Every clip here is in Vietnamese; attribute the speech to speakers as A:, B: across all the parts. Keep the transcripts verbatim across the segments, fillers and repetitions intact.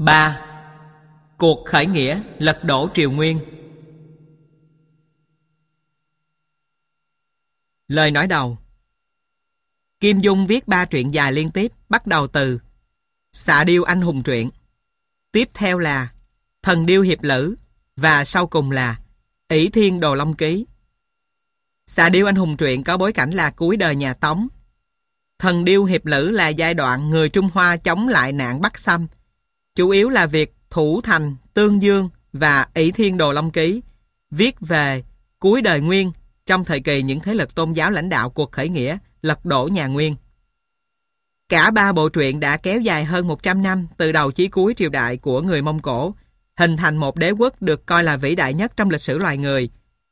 A: ba. Cuộc khởi nghĩa lật đổ Triều Nguyên. Lời nói đầu. Kim Dung viết ba truyện dài liên tiếp, bắt đầu từ Xạ Điêu Anh Hùng Truyện, tiếp theo là Thần Điêu Hiệp Lữ, và sau cùng là Ỷ Thiên Đồ Long Ký. Xạ Điêu Anh Hùng Truyện có bối cảnh là cuối đời nhà Tống. Thần Điêu Hiệp Lữ là giai đoạn người Trung Hoa chống lại nạn Bắc xâm, chủ yếu là việc thủ thành Tương Dương, và Ỷ Thiên Đồ Long Ký viết về cuối đời Nguyên trong thời kỳ những thế lực tôn giáo lãnh đạo cuộc khởi nghĩa lật đổ nhà Nguyên. Cả ba bộ truyện đã kéo dài hơn một trăm năm từ đầu chí cuối triều đại của người Mông Cổ, hình thành một đế quốc được coi là vĩ đại nhất trong lịch sử loài người,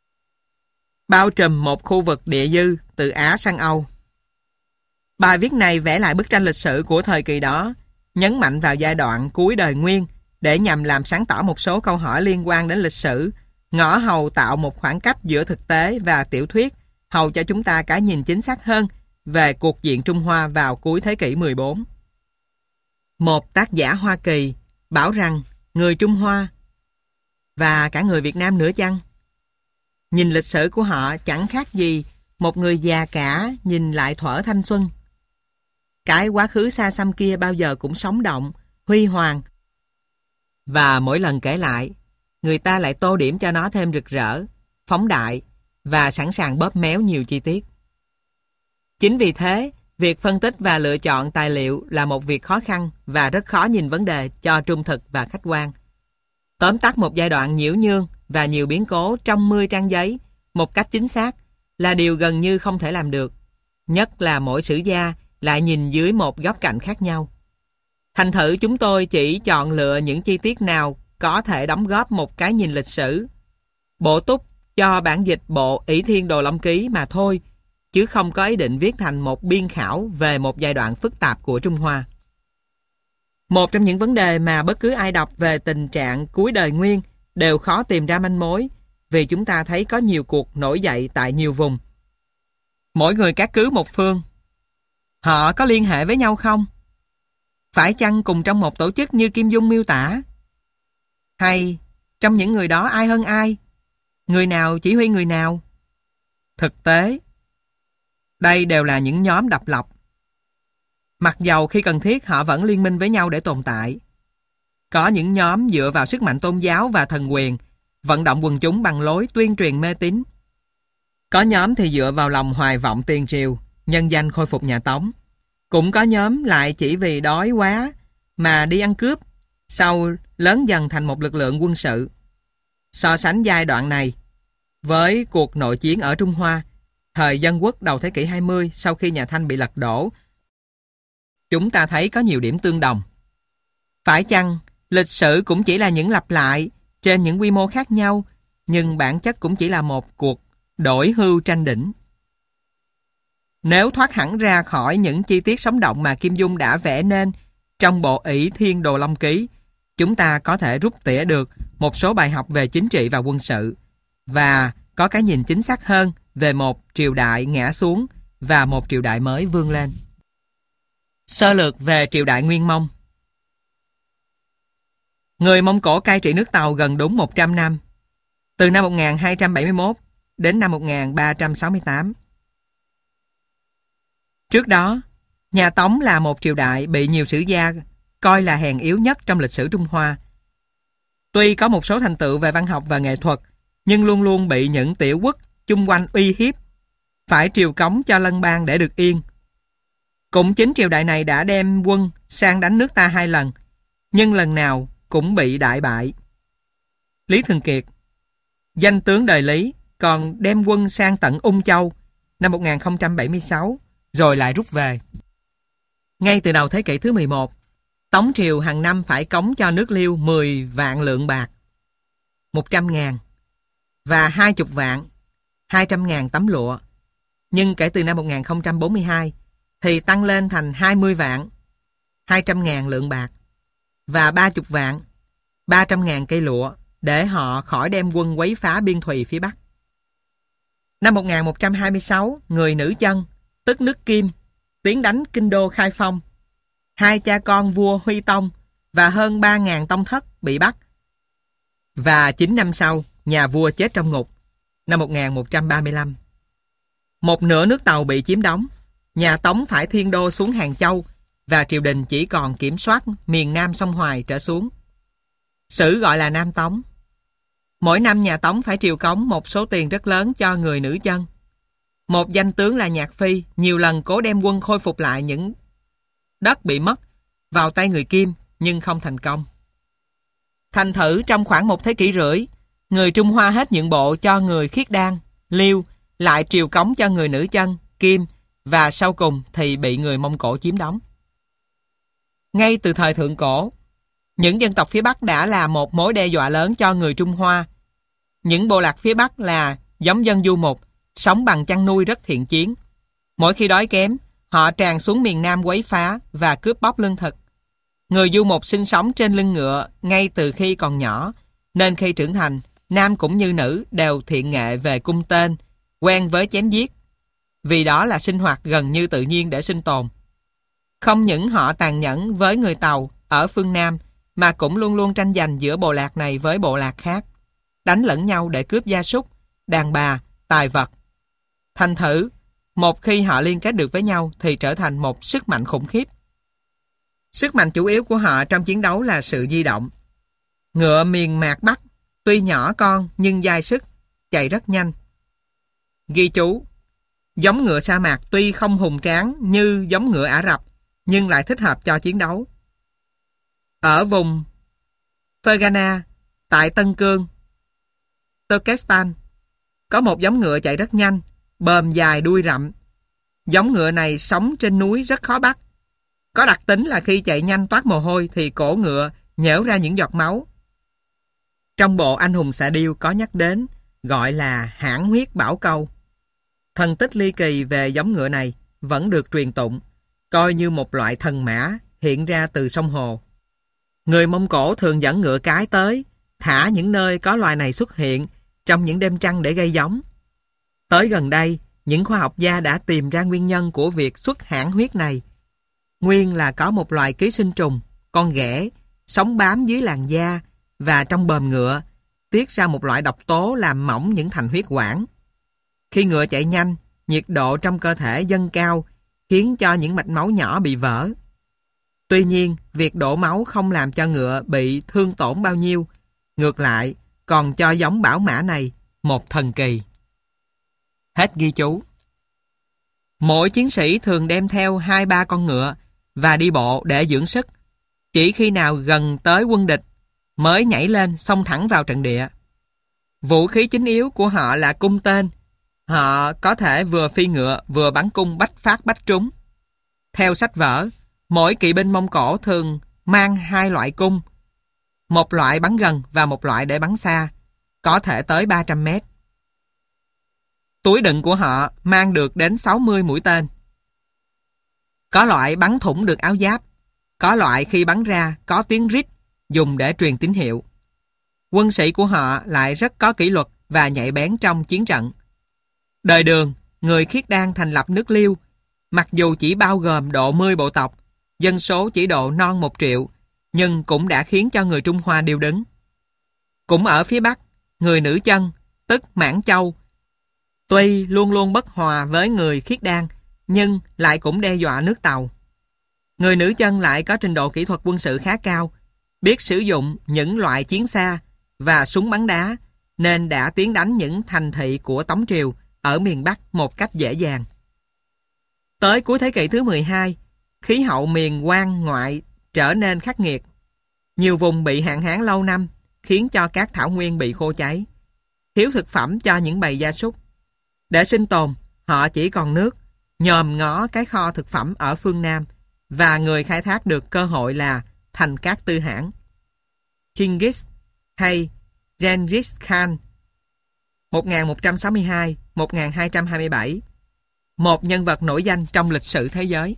A: bao trùm một khu vực địa dư từ Á sang Âu. Bài viết này vẽ lại bức tranh lịch sử của thời kỳ đó, nhấn mạnh vào giai đoạn cuối đời Nguyên để nhằm làm sáng tỏ một số câu hỏi liên quan đến lịch sử, ngõ hầu tạo một khoảng cách giữa thực tế và tiểu thuyết, hầu cho chúng ta cái nhìn chính xác hơn về cuộc diện Trung Hoa vào cuối thế kỷ mười bốn. Một tác giả Hoa Kỳ bảo rằng người Trung Hoa và cả người Việt Nam nữa chăng, nhìn lịch sử của họ chẳng khác gì một người già cả nhìn lại thuở thanh xuân. Cái quá khứ xa xăm kia bao giờ cũng sống động, huy hoàng, và mỗi lần kể lại, người ta lại tô điểm cho nó thêm rực rỡ, phóng đại và sẵn sàng bóp méo nhiều chi tiết. Chính vì thế, việc phân tích và lựa chọn tài liệu là một việc khó khăn và rất khó nhìn vấn đề cho trung thực và khách quan. Tóm tắt một giai đoạn nhiễu nhương và nhiều biến cố trong mươi trang giấy một cách chính xác là điều gần như không thể làm được, nhất là mỗi sử gia lại nhìn dưới một góc cạnh khác nhau. Thành thử chúng tôi chỉ chọn lựa những chi tiết nào có thể đóng góp một cái nhìn lịch sử, bổ túc cho bản dịch bộ Ỷ Thiên Đồ Long Ký mà thôi, chứ không có ý định viết thành một biên khảo về một giai đoạn phức tạp của Trung Hoa. Một trong những vấn đề mà bất cứ ai đọc về tình trạng cuối đời Nguyên đều khó tìm ra manh mối, vì chúng ta thấy có nhiều cuộc nổi dậy tại nhiều vùng. Mỗi người cát cứ một phương. Họ có liên hệ với nhau không? Phải chăng cùng trong một tổ chức như Kim Dung miêu tả? Hay trong những người đó ai hơn ai? Người nào chỉ huy người nào? Thực tế, đây đều là những nhóm độc lập. Mặc dầu khi cần thiết họ vẫn liên minh với nhau để tồn tại. Có những nhóm dựa vào sức mạnh tôn giáo và thần quyền, vận động quần chúng bằng lối tuyên truyền mê tín. Có nhóm thì dựa vào lòng hoài vọng tiền triều, nhân danh khôi phục nhà Tống. Cũng có nhóm lại chỉ vì đói quá mà đi ăn cướp, sau lớn dần thành một lực lượng quân sự. So sánh giai đoạn này với cuộc nội chiến ở Trung Hoa, thời Dân Quốc đầu thế kỷ hai mươi sau khi nhà Thanh bị lật đổ, chúng ta thấy có nhiều điểm tương đồng. Phải chăng lịch sử cũng chỉ là những lặp lại trên những quy mô khác nhau, nhưng bản chất cũng chỉ là một cuộc đổi hưu tranh đỉnh. Nếu thoát hẳn ra khỏi những chi tiết sống động mà Kim Dung đã vẽ nên trong bộ Ỷ Thiên Đồ Long Ký, chúng ta có thể rút tỉa được một số bài học về chính trị và quân sự, và có cái nhìn chính xác hơn về một triều đại ngã xuống và một triều đại mới vươn lên. Sơ lược về triều đại Nguyên Mông. Người Mông Cổ cai trị nước Tàu gần đúng một trăm năm, từ năm một nghìn hai trăm bảy mươi mốt đến năm một nghìn ba trăm sáu mươi tám. Trước đó, nhà Tống là một triều đại bị nhiều sử gia coi là hèn yếu nhất trong lịch sử Trung Hoa. Tuy có một số thành tựu về văn học và nghệ thuật, nhưng luôn luôn bị những tiểu quốc chung quanh uy hiếp, phải triều cống cho lân bang để được yên. Cũng chính triều đại này đã đem quân sang đánh nước ta hai lần, nhưng lần nào cũng bị đại bại. Lý Thường Kiệt, danh tướng đời Lý, còn đem quân sang tận Ung Châu năm một nghìn không trăm bảy mươi sáu, rồi lại rút về. Ngay từ đầu thế kỷ thứ mười một, Tống triều hàng năm phải cống cho nước Liêu mười vạn lượng bạc, một trăm ngàn, và hai mươi vạn, hai trăm ngàn tấm lụa. Nhưng kể từ năm một nghìn không trăm bốn mươi hai thì tăng lên thành hai mươi vạn, hai trăm ngàn lượng bạc và ba mươi vạn, ba trăm ngàn cây lụa để họ khỏi đem quân quấy phá biên thùy phía Bắc. Năm một nghìn một trăm hai mươi sáu, người nữ chân, tức nước Kim, tiến đánh kinh đô Khai Phong. Hai cha con vua Huy Tông và hơn ba nghìn tông thất bị bắt. Và chín năm sau, nhà vua chết trong ngục, năm một nghìn một trăm ba mươi lăm. Một nửa nước Tàu bị chiếm đóng, nhà Tống phải thiên đô xuống Hàng Châu và triều đình chỉ còn kiểm soát miền Nam sông Hoài trở xuống. Sử gọi là Nam Tống. Mỗi năm nhà Tống phải triều cống một số tiền rất lớn cho người nữ chân. Một danh tướng là Nhạc Phi nhiều lần cố đem quân khôi phục lại những đất bị mất vào tay người Kim nhưng không thành công. Thành thử trong khoảng một thế kỷ rưỡi, người Trung Hoa hết nhượng bộ cho người Khiết Đan, Liêu, lại triều cống cho người nữ chân, Kim và sau cùng thì bị người Mông Cổ chiếm đóng. Ngay từ thời thượng cổ, những dân tộc phía Bắc đã là một mối đe dọa lớn cho người Trung Hoa. Những bộ lạc phía Bắc là giống dân du mục, sống bằng chăn nuôi rất thiện chiến. Mỗi khi đói kém, họ tràn xuống miền Nam quấy phá và cướp bóc lương thực. Người du mục sinh sống trên lưng ngựa ngay từ khi còn nhỏ, nên khi trưởng thành, nam cũng như nữ đều thiện nghệ về cung tên, quen với chém giết. Vì đó là sinh hoạt gần như tự nhiên để sinh tồn. Không những họ tàn nhẫn với người Tàu ở phương Nam, mà cũng luôn luôn tranh giành giữa bộ lạc này với bộ lạc khác, đánh lẫn nhau để cướp gia súc, đàn bà, tài vật. Thành thử, một khi họ liên kết được với nhau thì trở thành một sức mạnh khủng khiếp. Sức mạnh chủ yếu của họ trong chiến đấu là sự di động. Ngựa miền mạc Bắc tuy nhỏ con nhưng dai sức, chạy rất nhanh. Ghi chú: giống ngựa sa mạc tuy không hùng tráng như giống ngựa Ả Rập, nhưng lại thích hợp cho chiến đấu. Ở vùng Fergana, tại Tân Cương, Turkestan, có một giống ngựa chạy rất nhanh, bờm dài đuôi rậm. Giống ngựa này sống trên núi rất khó bắt. Có đặc tính là khi chạy nhanh toát mồ hôi thì cổ ngựa nhễu ra những giọt máu. Trong bộ Anh hùng xạ điêu có nhắc đến, gọi là hãn huyết bảo câu. Thần tích ly kỳ về giống ngựa này vẫn được truyền tụng, coi như một loại thần mã hiện ra từ sông hồ. Người Mông Cổ thường dẫn ngựa cái tới, thả những nơi có loài này xuất hiện trong những đêm trăng để gây giống. Tới gần đây, những khoa học gia đã tìm ra nguyên nhân của việc xuất hãn huyết này. Nguyên là có một loài ký sinh trùng, con ghẻ, sống bám dưới làn da và trong bờm ngựa, tiết ra một loại độc tố làm mỏng những thành huyết quản. Khi ngựa chạy nhanh, nhiệt độ trong cơ thể dâng cao, khiến cho những mạch máu nhỏ bị vỡ. Tuy nhiên, việc đổ máu không làm cho ngựa bị thương tổn bao nhiêu, ngược lại, còn cho giống bảo mã này một thần kỳ. Hết ghi chú. Mỗi chiến sĩ thường đem theo hai ba con ngựa và đi bộ để dưỡng sức. Chỉ khi nào gần tới quân địch mới nhảy lên xông thẳng vào trận địa. Vũ khí chính yếu của họ là cung tên. Họ có thể vừa phi ngựa vừa bắn cung bách phát bách trúng. Theo sách vở, mỗi kỵ binh Mông Cổ thường mang hai loại cung, một loại bắn gần và một loại để bắn xa, có thể tới ba trăm mét. Túi đựng của họ mang được đến sáu mươi mũi tên. Có loại bắn thủng được áo giáp, có loại khi bắn ra có tiếng rít dùng để truyền tín hiệu. Quân sĩ của họ lại rất có kỷ luật và nhạy bén trong chiến trận. Đời Đường, người Khiết Đan thành lập nước Liêu, mặc dù chỉ bao gồm độ mười bộ tộc, dân số chỉ độ non một triệu, nhưng cũng đã khiến cho người Trung Hoa điêu đứng. Cũng ở phía Bắc, người nữ chân, tức Mãn Châu, tuy luôn luôn bất hòa với người Khiết Đan, nhưng lại cũng đe dọa nước Tàu. Người nữ chân lại có trình độ kỹ thuật quân sự khá cao, biết sử dụng những loại chiến xa và súng bắn đá, nên đã tiến đánh những thành thị của Tống Triều ở miền Bắc một cách dễ dàng. Tới cuối thế kỷ thứ mười hai, khí hậu miền Quan ngoại trở nên khắc nghiệt. Nhiều vùng bị hạn hán lâu năm, khiến cho các thảo nguyên bị khô cháy, thiếu thực phẩm cho những bầy gia súc. Để sinh tồn, họ chỉ còn nước, nhòm ngó cái kho thực phẩm ở phương Nam, và người khai thác được cơ hội là Thành Cát Tư Hãn. Chinggis hay Genghis Khan một nghìn một trăm sáu mươi hai đến một nghìn hai trăm hai mươi bảy, một nhân vật nổi danh trong lịch sử thế giới.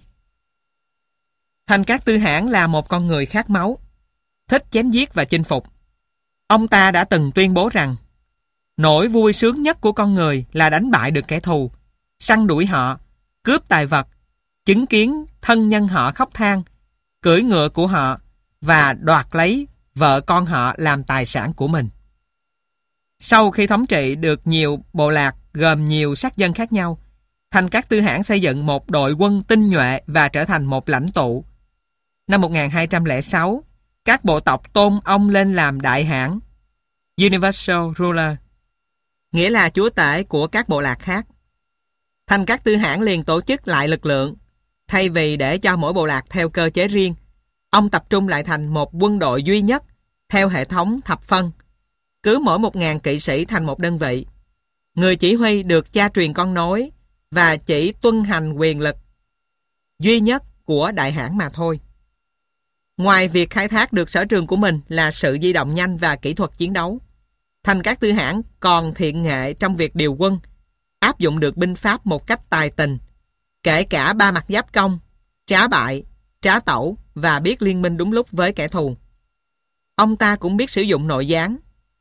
A: Thành Cát Tư Hãn là một con người khát máu, thích chém giết và chinh phục. Ông ta đã từng tuyên bố rằng nỗi vui sướng nhất của con người là đánh bại được kẻ thù, săn đuổi họ, cướp tài vật, chứng kiến thân nhân họ khóc than, cưỡi ngựa của họ, và đoạt lấy vợ con họ làm tài sản của mình. Sau khi thống trị được nhiều bộ lạc gồm nhiều sắc dân khác nhau, Thành Cát Tư Hãn xây dựng một đội quân tinh nhuệ và trở thành một lãnh tụ. Năm một nghìn hai trăm lẻ sáu, các bộ tộc tôn ông lên làm đại hãn, Universal Ruler, nghĩa là chúa tể của các bộ lạc khác. Thành Cát Tư Hãn liền tổ chức lại lực lượng. Thay vì để cho mỗi bộ lạc theo cơ chế riêng, ông tập trung lại thành một quân đội duy nhất theo hệ thống thập phân. Cứ mỗi một ngàn kỵ sĩ thành một đơn vị. Người chỉ huy được cha truyền con nối và chỉ tuân hành quyền lực duy nhất của đại hãn mà thôi. Ngoài việc khai thác được sở trường của mình là sự di động nhanh và kỹ thuật chiến đấu, Thành Cát Tư Hãn còn thiện nghệ trong việc điều quân, áp dụng được binh pháp một cách tài tình, kể cả ba mặt giáp công, trá bại, trá tẩu và biết liên minh đúng lúc với kẻ thù. Ông ta cũng biết sử dụng nội gián,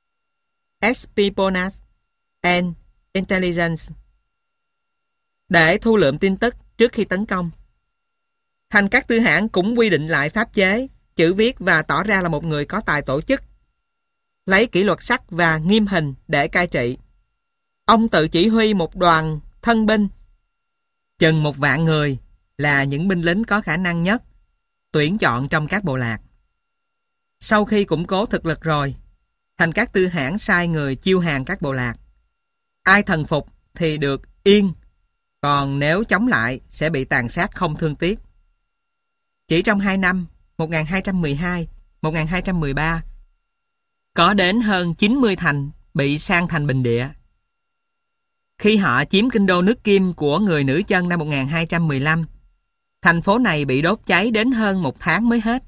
A: espionage and intelligence, để thu lượm tin tức trước khi tấn công. Thành Cát Tư Hãn cũng quy định lại pháp chế, chữ viết và tỏ ra là một người có tài tổ chức, lấy kỷ luật sắc và nghiêm hình để cai trị. Ông tự chỉ huy một đoàn thân binh, chừng một vạn người, là những binh lính có khả năng nhất, tuyển chọn trong các bộ lạc. Sau khi củng cố thực lực rồi, Thành Cát Tư Hãn sai người chiêu hàng các bộ lạc. Ai thần phục thì được yên, còn nếu chống lại sẽ bị tàn sát không thương tiếc. Chỉ trong hai năm, một nghìn hai trăm mười hai đến một nghìn hai trăm mười ba, có đến hơn chín mươi thành bị sang thành bình địa. Khi họ chiếm kinh đô nước Kim của người nữ chân năm một nghìn hai trăm mười lăm, thành phố này bị đốt cháy đến hơn một tháng mới hết.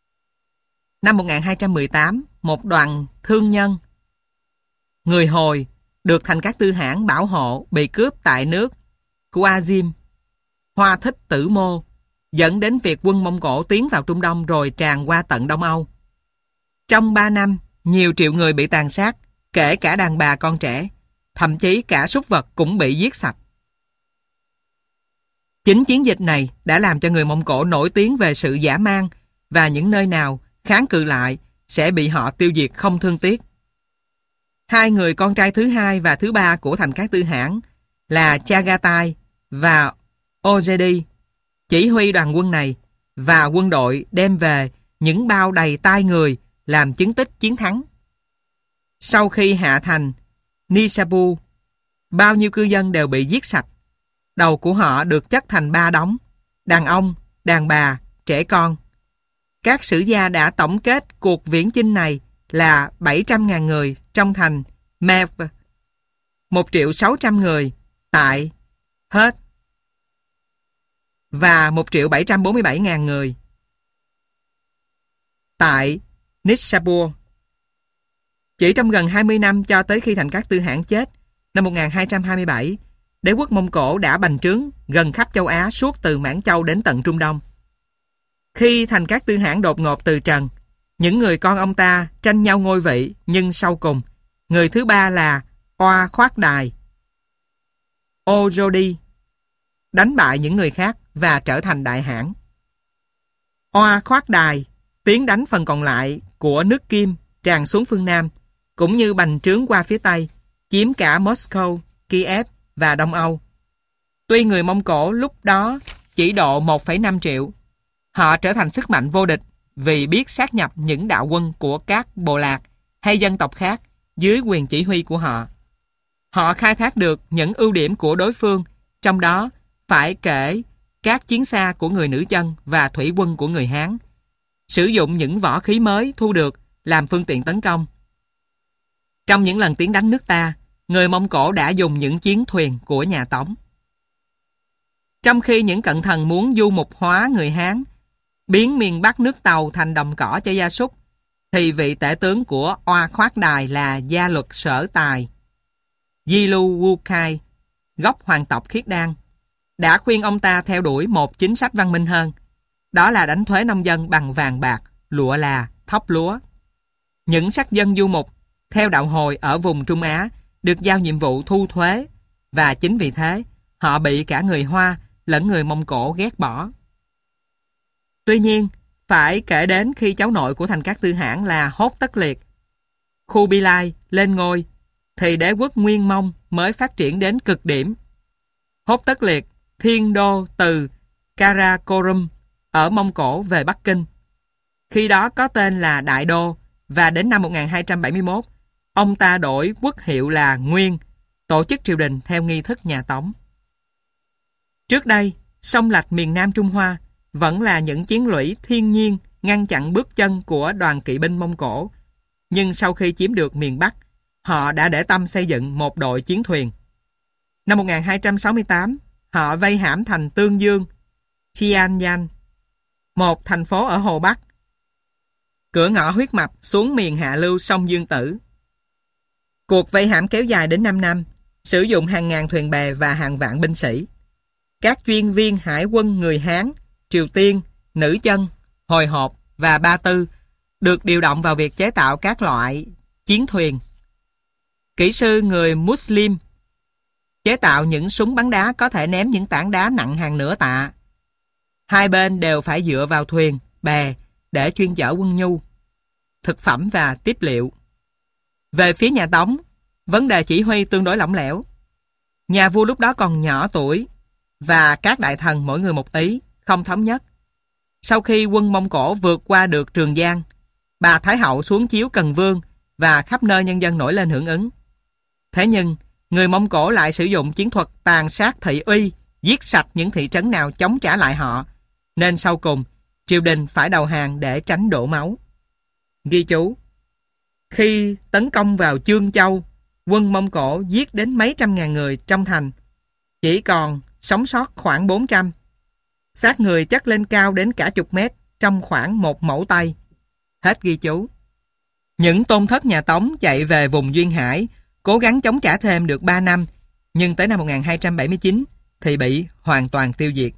A: Năm một nghìn hai trăm mười tám, một đoàn thương nhân người Hồi được Thành Cát Tư Hãn bảo hộ bị cướp tại nước Khwarezm, Hoa Thích Tử Mô, dẫn đến việc quân Mông Cổ tiến vào Trung Đông rồi tràn qua tận Đông Âu. Trong ba năm, nhiều triệu người bị tàn sát, kể cả đàn bà con trẻ, thậm chí cả súc vật cũng bị giết sạch. Chính chiến dịch này đã làm cho người Mông Cổ nổi tiếng về sự dã man, và những nơi nào kháng cự lại sẽ bị họ tiêu diệt không thương tiếc. Hai người con trai thứ hai và thứ ba của Thành Cát Tư Hãn là Chagatai và Ojedi chỉ huy đoàn quân này, và quân đội đem về những bao đầy tai người làm chứng tích chiến thắng. Sau khi hạ thành Nishapu, bao nhiêu cư dân đều bị giết sạch. Đầu của họ được chất thành ba đống: đàn ông, đàn bà, trẻ con. Các sử gia đã tổng kết cuộc viễn chinh này là bảy trăm nghìn người trong thành Mev, một triệu sáu trăm người tại Hết, và một triệu bảy trăm bốn mươi bảy nghìn người tại Nishapur. Chỉ trong gần hai mươi năm cho tới khi Thành Cát Tư Hãn chết, năm một nghìn hai trăm hai mươi bảy, đế quốc Mông Cổ đã bành trướng gần khắp châu Á suốt từ Mãn Châu đến tận Trung Đông. Khi Thành Cát Tư Hãn đột ngột từ trần, những người con ông ta tranh nhau ngôi vị, nhưng sau cùng, người thứ ba là Oa Khoát Đài, Ojodi, đánh bại những người khác và trở thành đại hãn. Oa Khoát Đài tiến đánh phần còn lại của nước Kim tràn xuống phương Nam, cũng như bành trướng qua phía Tây, chiếm cả Moscow, Kiev và Đông Âu. Tuy người Mông Cổ lúc đó chỉ độ một phẩy năm triệu, họ trở thành sức mạnh vô địch vì biết sát nhập những đạo quân của các bộ lạc hay dân tộc khác dưới quyền chỉ huy của họ. Họ khai thác được những ưu điểm của đối phương, trong đó phải kể các chiến xa của người nữ chân và thủy quân của người Hán, sử dụng những võ khí mới thu được làm phương tiện tấn công. Trong những lần tiến đánh nước ta, người Mông Cổ đã dùng những chiến thuyền của nhà Tống. Trong khi những cận thần muốn du mục hóa người Hán, biến miền Bắc nước Tàu thành đồng cỏ cho gia súc, thì vị tể tướng của Oa Khoát Đài là Gia Luật Sở Tài, Yilu Wukai, gốc hoàng tộc Khiết Đan, đã khuyên ông ta theo đuổi một chính sách văn minh hơn, đó là đánh thuế nông dân bằng vàng bạc, lụa là, thóc lúa. Những sắc dân du mục theo đạo Hồi ở vùng Trung Á được giao nhiệm vụ thu thuế, và chính vì thế họ bị cả người Hoa lẫn người Mông Cổ ghét bỏ. Tuy nhiên, phải kể đến khi cháu nội của Thành Cát Tư Hãn là Hốt Tất Liệt, Khubilai lên ngôi, thì đế quốc Nguyên Mông mới phát triển đến cực điểm. Hốt Tất Liệt thiên đô từ Karakorum ở Mông Cổ về Bắc Kinh. Khi đó có tên là Đại Đô, và đến năm một nghìn hai trăm bảy mươi mốt, ông ta đổi quốc hiệu là Nguyên, tổ chức triều đình theo nghi thức nhà Tống. Trước đây, sông lạch miền Nam Trung Hoa vẫn là những chiến lũy thiên nhiên ngăn chặn bước chân của đoàn kỵ binh Mông Cổ, nhưng sau khi chiếm được miền Bắc, họ đã để tâm xây dựng một đội chiến thuyền. Năm một nghìn hai trăm sáu mươi tám, họ vây hãm thành Tương Dương, Tianjin, một thành phố ở Hồ Bắc, cửa ngõ huyết mạch xuống miền hạ lưu sông Dương Tử. Cuộc vây hãm kéo dài đến năm năm, sử dụng hàng ngàn thuyền bè và hàng vạn binh sĩ. Các chuyên viên hải quân người Hán, Triều Tiên, Nữ Chân, Hồi Hộp và Ba Tư được điều động vào việc chế tạo các loại chiến thuyền. Kỹ sư người Muslim chế tạo những súng bắn đá có thể ném những tảng đá nặng hàng nửa tạ. Hai bên đều phải dựa vào thuyền, bè để chuyên chở quân nhu, thực phẩm và tiếp liệu. Về phía nhà Tống, vấn đề chỉ huy tương đối lỏng lẻo. Nhà vua lúc đó còn nhỏ tuổi và các đại thần mỗi người một ý, không thống nhất. Sau khi quân Mông Cổ vượt qua được Trường Giang, bà Thái Hậu xuống chiếu Cần Vương và khắp nơi nhân dân nổi lên hưởng ứng. Thế nhưng, người Mông Cổ lại sử dụng chiến thuật tàn sát thị uy, giết sạch những thị trấn nào chống trả lại họ, nên sau cùng, triều đình phải đầu hàng để tránh đổ máu. Ghi chú: khi tấn công vào Chương Châu, quân Mông Cổ giết đến mấy trăm ngàn người trong thành, chỉ còn sống sót khoảng bốn trăm. Xác người chất lên cao đến cả chục mét trong khoảng một mẫu tay. Hết ghi chú. Những tôn thất nhà Tống chạy về vùng Duyên Hải, cố gắng chống trả thêm được ba năm, nhưng tới năm một nghìn hai trăm bảy mươi chín thì bị hoàn toàn tiêu diệt.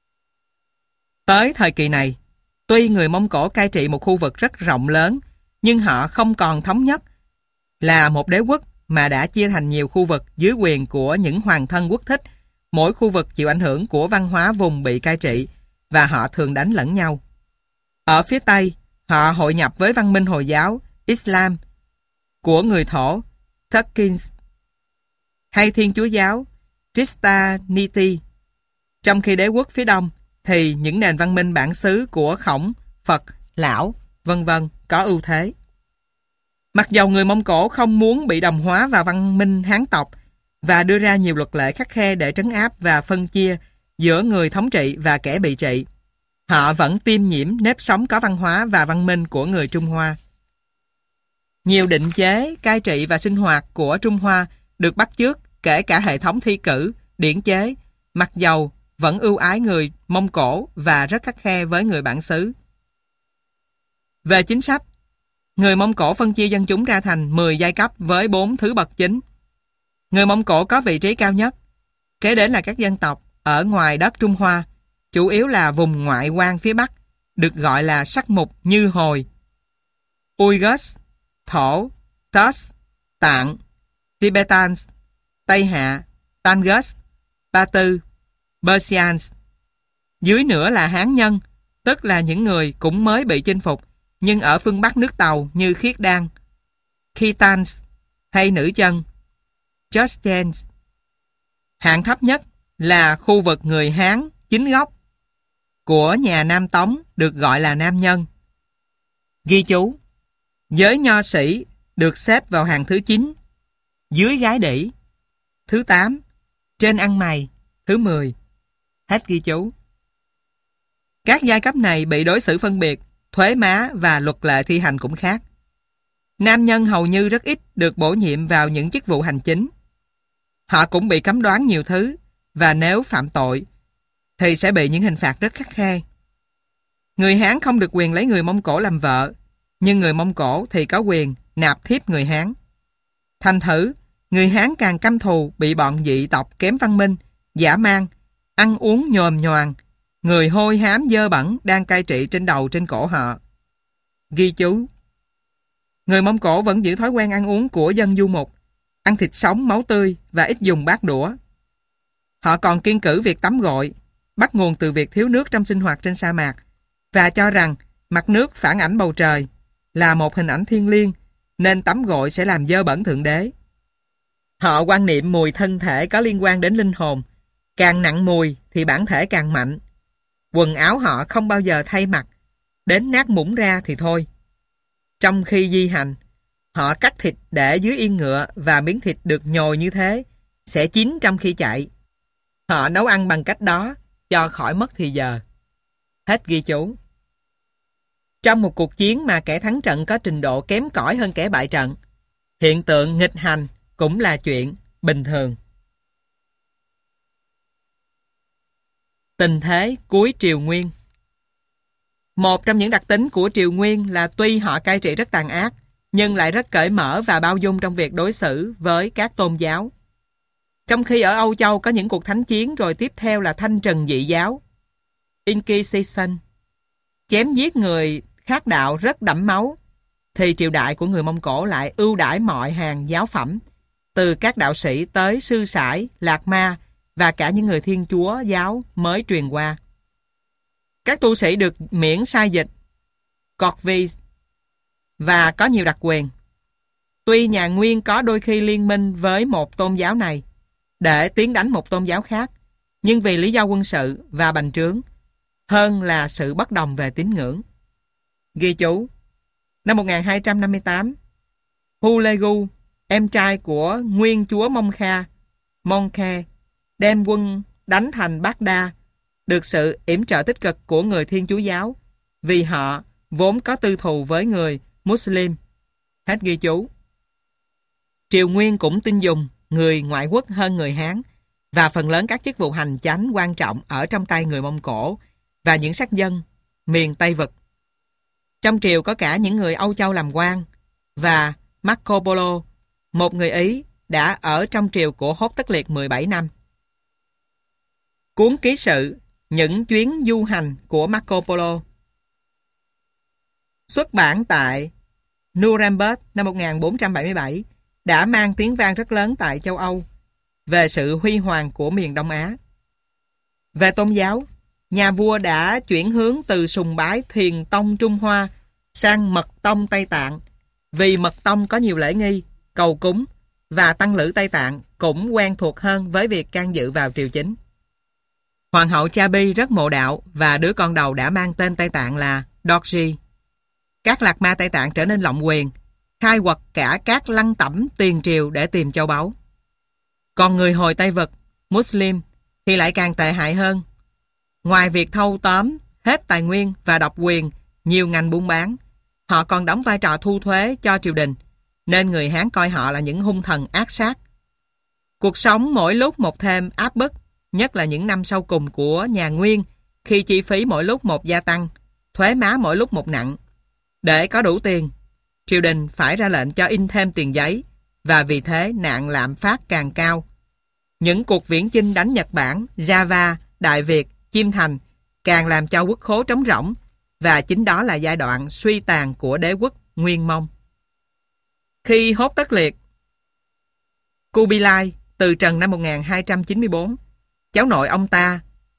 A: Tới thời kỳ này, tuy người Mông Cổ cai trị một khu vực rất rộng lớn, nhưng họ không còn thống nhất là một đế quốc mà đã chia thành nhiều khu vực dưới quyền của những hoàng thân quốc thích, mỗi khu vực chịu ảnh hưởng của văn hóa vùng bị cai trị và họ thường đánh lẫn nhau. Ở phía Tây, họ hội nhập với văn minh Hồi giáo, Islam của người Thổ, Turkins, hay Thiên Chúa giáo, Christianity. Trong khi đế quốc phía Đông thì những nền văn minh bản xứ của Khổng, Phật, Lão, vân vân có ưu thế. Mặc dầu người Mông Cổ không muốn bị đồng hóa vào văn minh Hán tộc và đưa ra nhiều luật lệ khắt khe để trấn áp và phân chia giữa người thống trị và kẻ bị trị, họ vẫn tiêm nhiễm nếp sống có văn hóa và văn minh của người Trung Hoa. Nhiều định chế, cai trị và sinh hoạt của Trung Hoa được bắt chước, kể cả hệ thống thi cử, điển chế, mặc dầu vẫn ưu ái người Mông Cổ và rất khắt khe với người bản xứ. Về chính sách, người Mông Cổ phân chia dân chúng ra thành mười giai cấp với bốn thứ bậc chính. Người Mông Cổ có vị trí cao nhất, kế đến là các dân tộc ở ngoài đất Trung Hoa, chủ yếu là vùng ngoại quan phía Bắc, được gọi là sắc mục như Hồi, Uyghurs, Thổ, Tus, Tạng, Tibetans, Tây Hạ, Tangus, Ba Tư, Persians. Dưới nữa là Hán nhân, tức là những người cũng mới bị chinh phục, nhưng ở phương Bắc nước Tàu như Khiết Đan, Khitans hay Nữ Chân, Chustens. Hạng thấp nhất là khu vực người Hán chính gốc của nhà Nam Tống, được gọi là Nam Nhân. Ghi chú: giới nho sĩ được xếp vào hàng thứ chín, dưới gái đỉ, thứ tám, trên ăn mày, thứ mười. Hết ghi chú. Các giai cấp này bị đối xử phân biệt, thuế má và luật lệ thi hành cũng khác. Nam nhân hầu như rất ít được bổ nhiệm vào những chức vụ hành chính. Họ cũng bị cấm đoán nhiều thứ, và nếu phạm tội thì sẽ bị những hình phạt rất khắt khe. Người Hán không được quyền lấy người Mông Cổ làm vợ, nhưng người Mông Cổ thì có quyền nạp thiếp người Hán. Thành thử, người Hán càng căm thù bị bọn dị tộc kém văn minh, dã man, ăn uống nhồm nhoàng, người hôi hám dơ bẩn đang cai trị trên đầu trên cổ họ. Ghi chú: người Mông Cổ vẫn giữ thói quen ăn uống của dân du mục, ăn thịt sống, máu tươi và ít dùng bát đũa. Họ còn kiêng cữ việc tắm gội, bắt nguồn từ việc thiếu nước trong sinh hoạt trên sa mạc, và cho rằng Mặt nước phản ảnh bầu trời, là một hình ảnh thiêng liêng, nên tắm gội sẽ làm dơ bẩn Thượng Đế. Họ quan niệm mùi thân thể có liên quan đến linh hồn. Càng nặng mùi thì bản thể càng mạnh. Quần áo họ không bao giờ thay mặc, đến nát mũng ra thì thôi. Trong khi di hành, họ cắt thịt để dưới yên ngựa và miếng thịt được nhồi như thế sẽ chín trong khi chạy. Họ nấu ăn bằng cách đó cho khỏi mất thì giờ. Hết ghi chú. Trong một cuộc chiến mà kẻ thắng trận có trình độ kém cỏi hơn kẻ bại trận, hiện tượng nghịch hành cũng là chuyện bình thường. Tình thế cuối Triều Nguyên. Một trong những đặc tính của Triều Nguyên là tuy họ cai trị rất tàn ác, nhưng lại rất cởi mở và bao dung trong việc đối xử với các tôn giáo. Trong khi ở Âu Châu có những cuộc thánh chiến, rồi tiếp theo là thanh trừng dị giáo, Inquisition, chém giết người khác đạo rất đẫm máu, thì triều đại của người Mông Cổ lại ưu đãi mọi hàng giáo phẩm, từ các đạo sĩ tới sư sãi, lạc ma và cả những người Thiên Chúa giáo mới truyền qua. Các tu sĩ được miễn sai dịch, Corvée, và có nhiều đặc quyền. Tuy nhà Nguyên có đôi khi liên minh với một tôn giáo này để tiến đánh một tôn giáo khác, nhưng vì lý do quân sự và bành trướng hơn là sự bất đồng về tín ngưỡng. Ghi chú: năm một nghìn hai trăm năm mươi tám, Hulegu, em trai của nguyên chúa Mông Kha, Mông Khe, đem quân đánh thành Baghdad, được sự yểm trợ tích cực của người Thiên Chúa giáo, vì họ vốn có tư thù với người Muslim. Hết ghi chú. Triều Nguyên cũng tin dùng người ngoại quốc hơn người Hán, và phần lớn các chức vụ hành chánh quan trọng ở trong tay người Mông Cổ và những sắc dân miền Tây Vực. Trong triều có cả những người Âu Châu làm quan, và Marco Polo, một người Ý, đã ở trong triều của Hốt Tất Liệt mười bảy năm. Cuốn ký sự Những chuyến du hành của Marco Polo, xuất bản tại Nuremberg năm một nghìn bốn trăm bảy mươi bảy, đã mang tiếng vang rất lớn tại châu Âu về sự huy hoàng của miền Đông Á. Về tôn giáo, nhà vua đã chuyển hướng từ sùng bái Thiền Tông Trung Hoa sang Mật Tông Tây Tạng, vì Mật Tông có nhiều lễ nghi, cầu cúng, và tăng lữ Tây Tạng cũng quen thuộc hơn với việc can dự vào triều chính. Hoàng hậu Chabi rất mộ đạo, và đứa con đầu đã mang tên Tây Tạng là Dorji. Các lạc ma Tây Tạng trở nên lộng quyền, khai quật cả các lăng tẩm tiền triều để tìm châu báu. Còn người hồi Tây Vực, Muslim, thì lại càng tệ hại hơn. Ngoài việc thâu tóm hết tài nguyên và độc quyền nhiều ngành buôn bán, họ còn đóng vai trò thu thuế cho triều đình, nên người Hán coi họ là những hung thần ác sát. Cuộc sống mỗi lúc một thêm áp bức, nhất là những năm sau cùng của nhà Nguyên, khi chi phí mỗi lúc một gia tăng, thuế má mỗi lúc một nặng. Để có đủ tiền, triều đình phải ra lệnh cho in thêm tiền giấy, và vì thế nạn lạm phát càng cao. Những cuộc viễn chinh đánh Nhật Bản, Java, Đại Việt, Chiêm Thành càng làm cho quốc khố trống rỗng, và chính đó là giai đoạn suy tàn của đế quốc Nguyên Mông. Khi Hốt Tất Liệt, Kubilai từ trần năm một nghìn hai trăm chín mươi tư, cháu nội ông ta,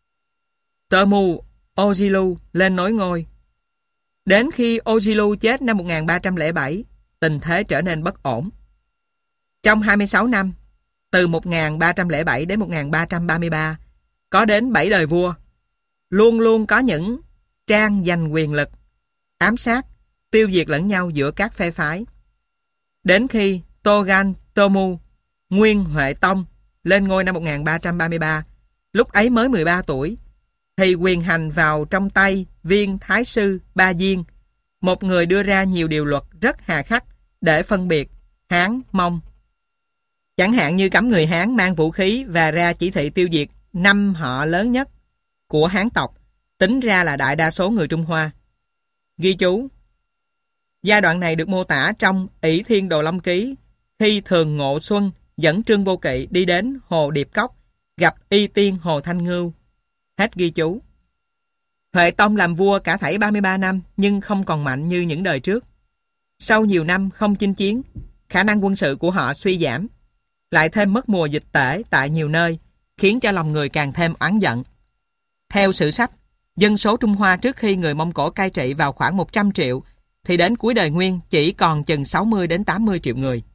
A: Temu Ojilu, lên nối ngôi. Đến khi Ojilu chết năm một nghìn ba trăm lẻ bảy, tình thế trở nên bất ổn. Trong hai mươi sáu năm, từ một nghìn ba trăm lẻ bảy đến một nghìn ba trăm ba mươi ba, có đến bảy đời vua, luôn luôn có những trang giành quyền lực, ám sát, tiêu diệt lẫn nhau giữa các phe phái. Đến khi Togan Tomu, Nguyên Huệ Tông, lên ngôi năm một nghìn ba trăm ba mươi ba, lúc ấy mới mười ba tuổi, thì quyền hành vào trong tay viên thái sư Ba Diên, một người đưa ra nhiều điều luật rất hà khắc để phân biệt Hán, Mông. Chẳng hạn như cấm người Hán mang vũ khí và ra chỉ thị tiêu diệt năm họ lớn nhất của Hán tộc, tính ra là đại đa số người Trung Hoa. Ghi chú: giai đoạn này được mô tả trong Ỷ Thiên Đồ Long Ký, khi Thường Ngộ Xuân dẫn Trương Vô Kỵ đi đến Hồ Điệp Cốc, gặp Y Tiên Hồ Thanh Ngưu. Hết ghi chú. Huệ Tông làm vua cả thảy ba mươi ba năm, nhưng không còn mạnh như những đời trước. Sau nhiều năm không chinh chiến, khả năng quân sự của họ suy giảm, lại thêm mất mùa dịch tễ tại nhiều nơi, khiến cho lòng người càng thêm oán giận. Theo sử sách, Dân số Trung Hoa trước khi người Mông Cổ cai trị vào khoảng một trăm triệu, thì đến cuối đời Nguyên chỉ còn chừng sáu mươi đến tám mươi triệu người.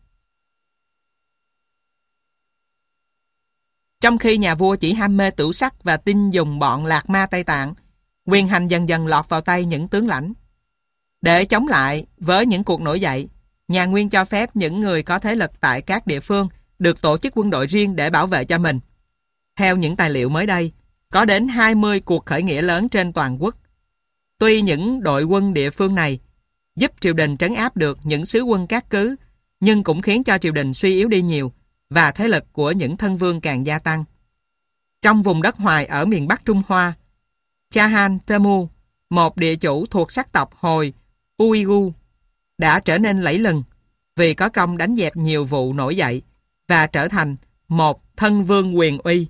A: Trong khi nhà vua chỉ ham mê tửu sắc và tin dùng bọn Lạc Ma Tây Tạng, quyền hành dần dần lọt vào tay những tướng lãnh. Để chống lại với những cuộc nổi dậy, nhà Nguyên cho phép những người có thế lực tại các địa phương được tổ chức quân đội riêng để bảo vệ cho mình. Theo những tài liệu mới đây, có đến hai mươi cuộc khởi nghĩa lớn trên toàn quốc. Tuy những đội quân địa phương này giúp triều đình trấn áp được những sứ quân các cứ, nhưng cũng khiến cho triều đình suy yếu đi nhiều và thế lực của những thân vương càng gia tăng. Trong vùng đất Hoài ở miền Bắc Trung Hoa, Chahan Temu, một địa chủ thuộc sắc tộc Hồi Uighur, đã trở nên lẫy lừng vì có công đánh dẹp nhiều vụ nổi dậy và trở thành một thân vương quyền uy.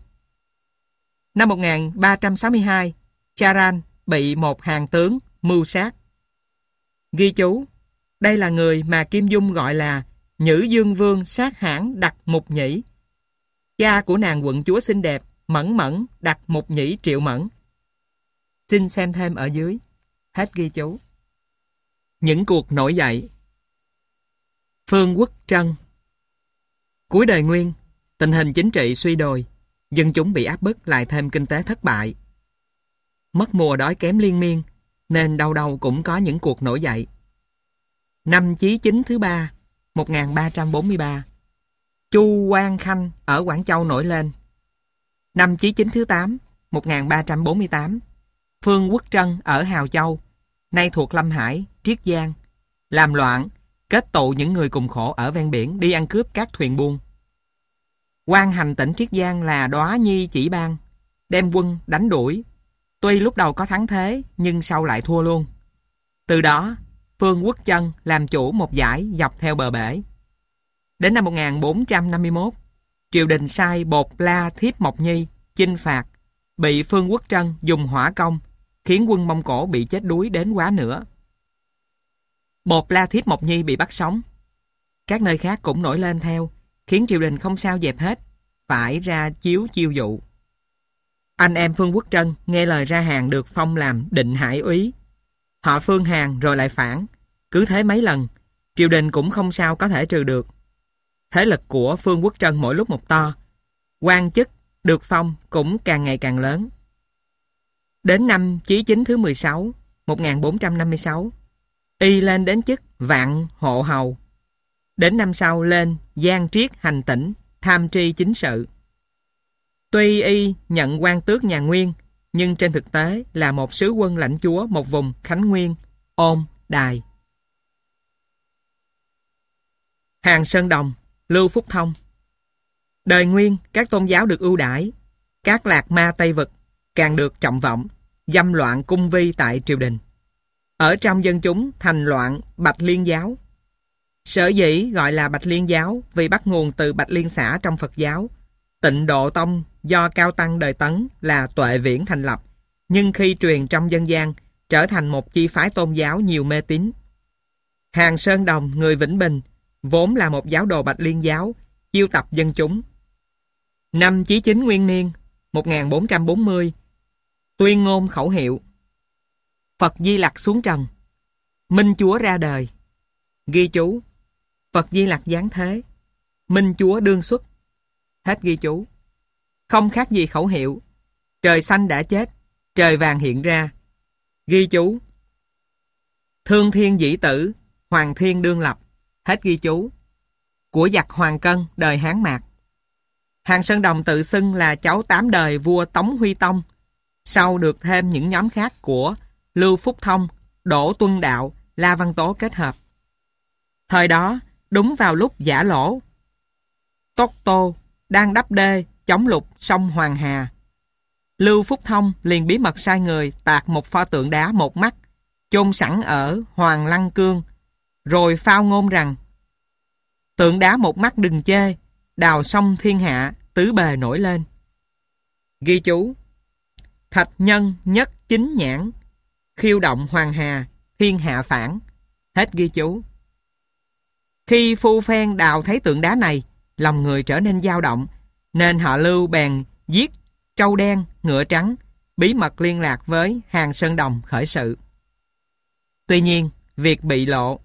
A: Năm một nghìn ba trăm sáu mươi hai, Charan bị một hàng tướng mưu sát. Ghi chú, đây là người mà Kim Dung gọi là Nhữ Dương Vương sát hãn Đặc Mục Nhĩ. Cha của nàng quận chúa xinh đẹp Mẫn Mẫn Đặc Mục Nhĩ Triệu Mẫn. Xin xem thêm ở dưới. Hết ghi chú. Những cuộc nổi dậy. Phương Quốc Trân. Cuối đời Nguyên, tình hình chính trị suy đồi, dân chúng bị áp bức lại thêm kinh tế thất bại. Mất mùa đói kém liên miên, nên đâu đâu cũng có những cuộc nổi dậy. Năm Chí Chính thứ ba, một nghìn ba trăm bốn mươi ba, Chu Quang Khanh ở Quảng Châu nổi lên. Năm Chí Chính thứ tám, một nghìn ba trăm bốn mươi tám, Phương Quốc Trân ở Hào Châu, nay thuộc Lâm Hải, Triết Giang, làm loạn, kết tụ những người cùng khổ ở ven biển đi ăn cướp các thuyền buôn. Quan hành tỉnh Triết Giang là Đóa Nhi Chỉ Bang, đem quân đánh đuổi. Tuy lúc đầu có thắng thế, nhưng sau lại thua luôn. Từ đó, Phương Quốc Trân làm chủ một dải dọc theo bờ bể. Đến năm một nghìn bốn trăm năm mươi mốt, triều đình sai Bột La Thiếp Mộc Nhi chinh phạt, bị Phương Quốc Trân dùng hỏa công, khiến quân Mông Cổ bị chết đuối đến quá nữa. Bột La Thiếp Mộc Nhi bị bắt sống. Các nơi khác cũng nổi lên theo, khiến triều đình không sao dẹp hết, phải ra chiếu chiêu dụ. Anh em Phương Quốc Trân nghe lời ra hàng được phong làm Định Hải úy. Họ Phương hàng rồi lại phản. Cứ thế mấy lần, triều đình cũng không sao có thể trừ được. Thế lực của Phương Quốc Trân mỗi lúc một to. Quan chức được phong cũng càng ngày càng lớn. Đến năm Chí Chính thứ mười sáu, một nghìn bốn trăm năm mươi sáu, y lên đến chức Vạn Hộ Hầu. Đến năm sau lên Giang Triết Hành Tỉnh, tham tri chính sự. Tuy y nhận quan tước nhà Nguyên, nhưng trên thực tế là một sứ quân lãnh chúa một vùng Khánh Nguyên, Ôn, Đài. Hàng Sơn Đồng, Lưu Phúc Thông. Đời Nguyên, các tôn giáo được ưu đãi, các lạc ma Tây Vực càng được trọng vọng, dâm loạn cung vi tại triều đình. Ở trong dân chúng thành loạn Bạch Liên giáo. Sở dĩ gọi là Bạch Liên giáo vì bắt nguồn từ Bạch Liên xã trong Phật giáo. Tịnh Độ Tông do Cao Tăng đời Tấn là Tuệ Viễn thành lập, nhưng khi truyền trong dân gian trở thành một chi phái tôn giáo nhiều mê tín. Hàng Sơn Đồng, người Vĩnh Bình, vốn là một giáo đồ Bạch Liên giáo, chiêu tập dân chúng. Năm Chí Chính Nguyên Niên, một nghìn bốn trăm bốn mươi, tuyên ngôn khẩu hiệu: Phật Di Lặc xuống trần, Minh Chúa ra đời. Ghi chú: Phật Di Lặc giáng thế, Minh Chúa đương xuất. Hết ghi chú. Không khác gì khẩu hiệu: Trời xanh đã chết, trời vàng hiện ra. Ghi chú: Thương thiên dĩ tử, Hoàng thiên đương lập. Hết ghi chú. Của giặc Hoàng Cân đời Hán Mạc. Hàng Sơn Đồng tự xưng là cháu tám đời vua Tống Huy Tông, sau được thêm những nhóm khác của Lưu Phúc Thông, Đỗ Tuân Đạo, La Văn Tố kết hợp. Thời đó, đúng vào lúc Giả Lỗ, Tốt Tô đang đắp đê chống lục sông Hoàng Hà, Lưu Phúc Thông liền bí mật sai người tạc một pho tượng đá một mắt chôn sẵn ở Hoàng Lăng Cương, rồi phao ngôn rằng: Tượng đá một mắt đừng chê, đào sông thiên hạ tứ bề nổi lên. Ghi chú: Thạch nhân nhất chính nhãn, khiêu động Hoàng Hà, thiên hạ phản. Hết ghi chú. Khi phu phen đào thấy tượng đá này, lòng người trở nên dao động, nên họ Lưu bèn giết trâu đen, ngựa trắng, bí mật liên lạc với Hàn Sơn Đồng khởi sự. Tuy nhiên, việc bị lộ.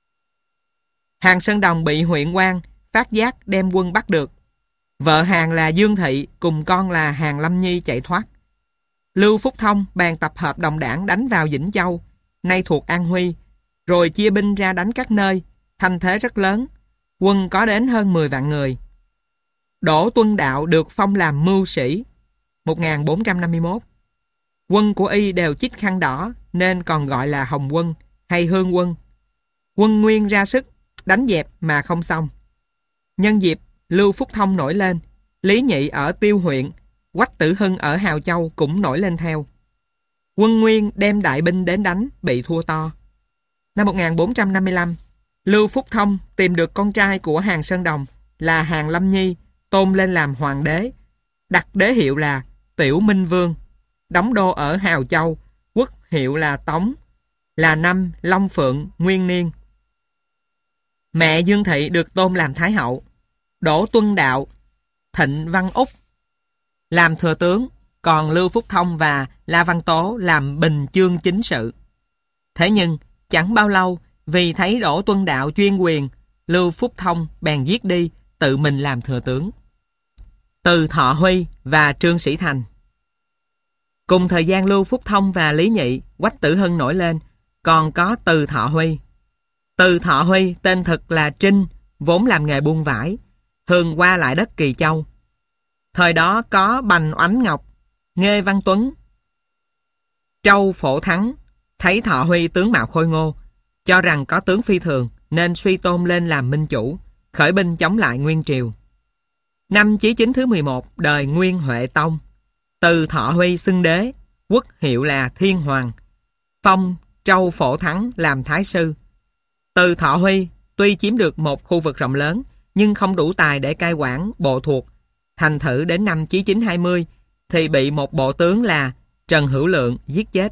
A: Hàn Sơn Đồng bị huyện quan phát giác đem quân bắt được. Vợ Hàn là Dương Thị cùng con là Hàn Lâm Nhi chạy thoát. Lưu Phúc Thông bèn tập hợp đồng đảng đánh vào Vĩnh Châu, nay thuộc An Huy, rồi chia binh ra đánh các nơi, thành thế rất lớn, quân có đến hơn mười vạn người. Đỗ Tuân Đạo được phong làm mưu sĩ, một nghìn bốn trăm năm mươi mốt. Quân của y đều chích khăn đỏ nên còn gọi là Hồng quân hay Hương quân. Quân Nguyên ra sức đánh dẹp mà không xong. Nhân dịp Lưu Phúc Thông nổi lên, Lý Nhị ở Tiêu huyện, Quách Tử Hưng ở Hào Châu cũng nổi lên theo. Quân Nguyên đem đại binh đến đánh, bị thua to. Năm một nghìn bốn trăm năm mươi lăm, Lưu Phúc Thông tìm được con trai của Hàn Sơn Đồng là Hàn Lâm Nhi, tôn lên làm hoàng đế, đặt đế hiệu là Tiểu Minh Vương, đóng đô ở Hào Châu, quốc hiệu là Tống, là năm Long Phượng Nguyên Niên. Mẹ Dương Thị được tôn làm Thái hậu. Đỗ Tuân Đạo, Thịnh Văn Úc làm thừa tướng, còn Lưu Phúc Thông và La Văn Tố làm bình chương chính sự. Thế nhưng, chẳng bao lâu, vì thấy Đỗ Tuân Đạo chuyên quyền, Lưu Phúc Thông bèn giết đi, tự mình làm thừa tướng. Từ Thọ Huy và Trương Sĩ Thành. Cùng thời gian Lưu Phúc Thông và Lý Nhị, Quách Tử Hưng nổi lên, còn có Từ Thọ Huy. Từ Thọ Huy tên thực là Trinh, vốn làm nghề buôn vải, thường qua lại đất Kỳ Châu. Thời đó có Bành Oánh Ngọc, Nghê Văn Tuấn, Trâu Phổ Thắng, thấy Thọ Huy tướng mạo khôi ngô, cho rằng có tướng phi thường nên suy tôn lên làm minh chủ, khởi binh chống lại Nguyên Triều. Năm Chí Chính thứ mười một đời Nguyên Huệ Tông, Từ Thọ Huy xưng đế, quốc hiệu là Thiên Hoàng, phong Trâu Phổ Thắng làm thái sư. Từ Thọ Huy tuy chiếm được một khu vực rộng lớn nhưng không đủ tài để cai quản bộ thuộc. Thành thử đến năm Chí Chính hai mươi thì bị một bộ tướng là Trần Hữu Lượng giết chết.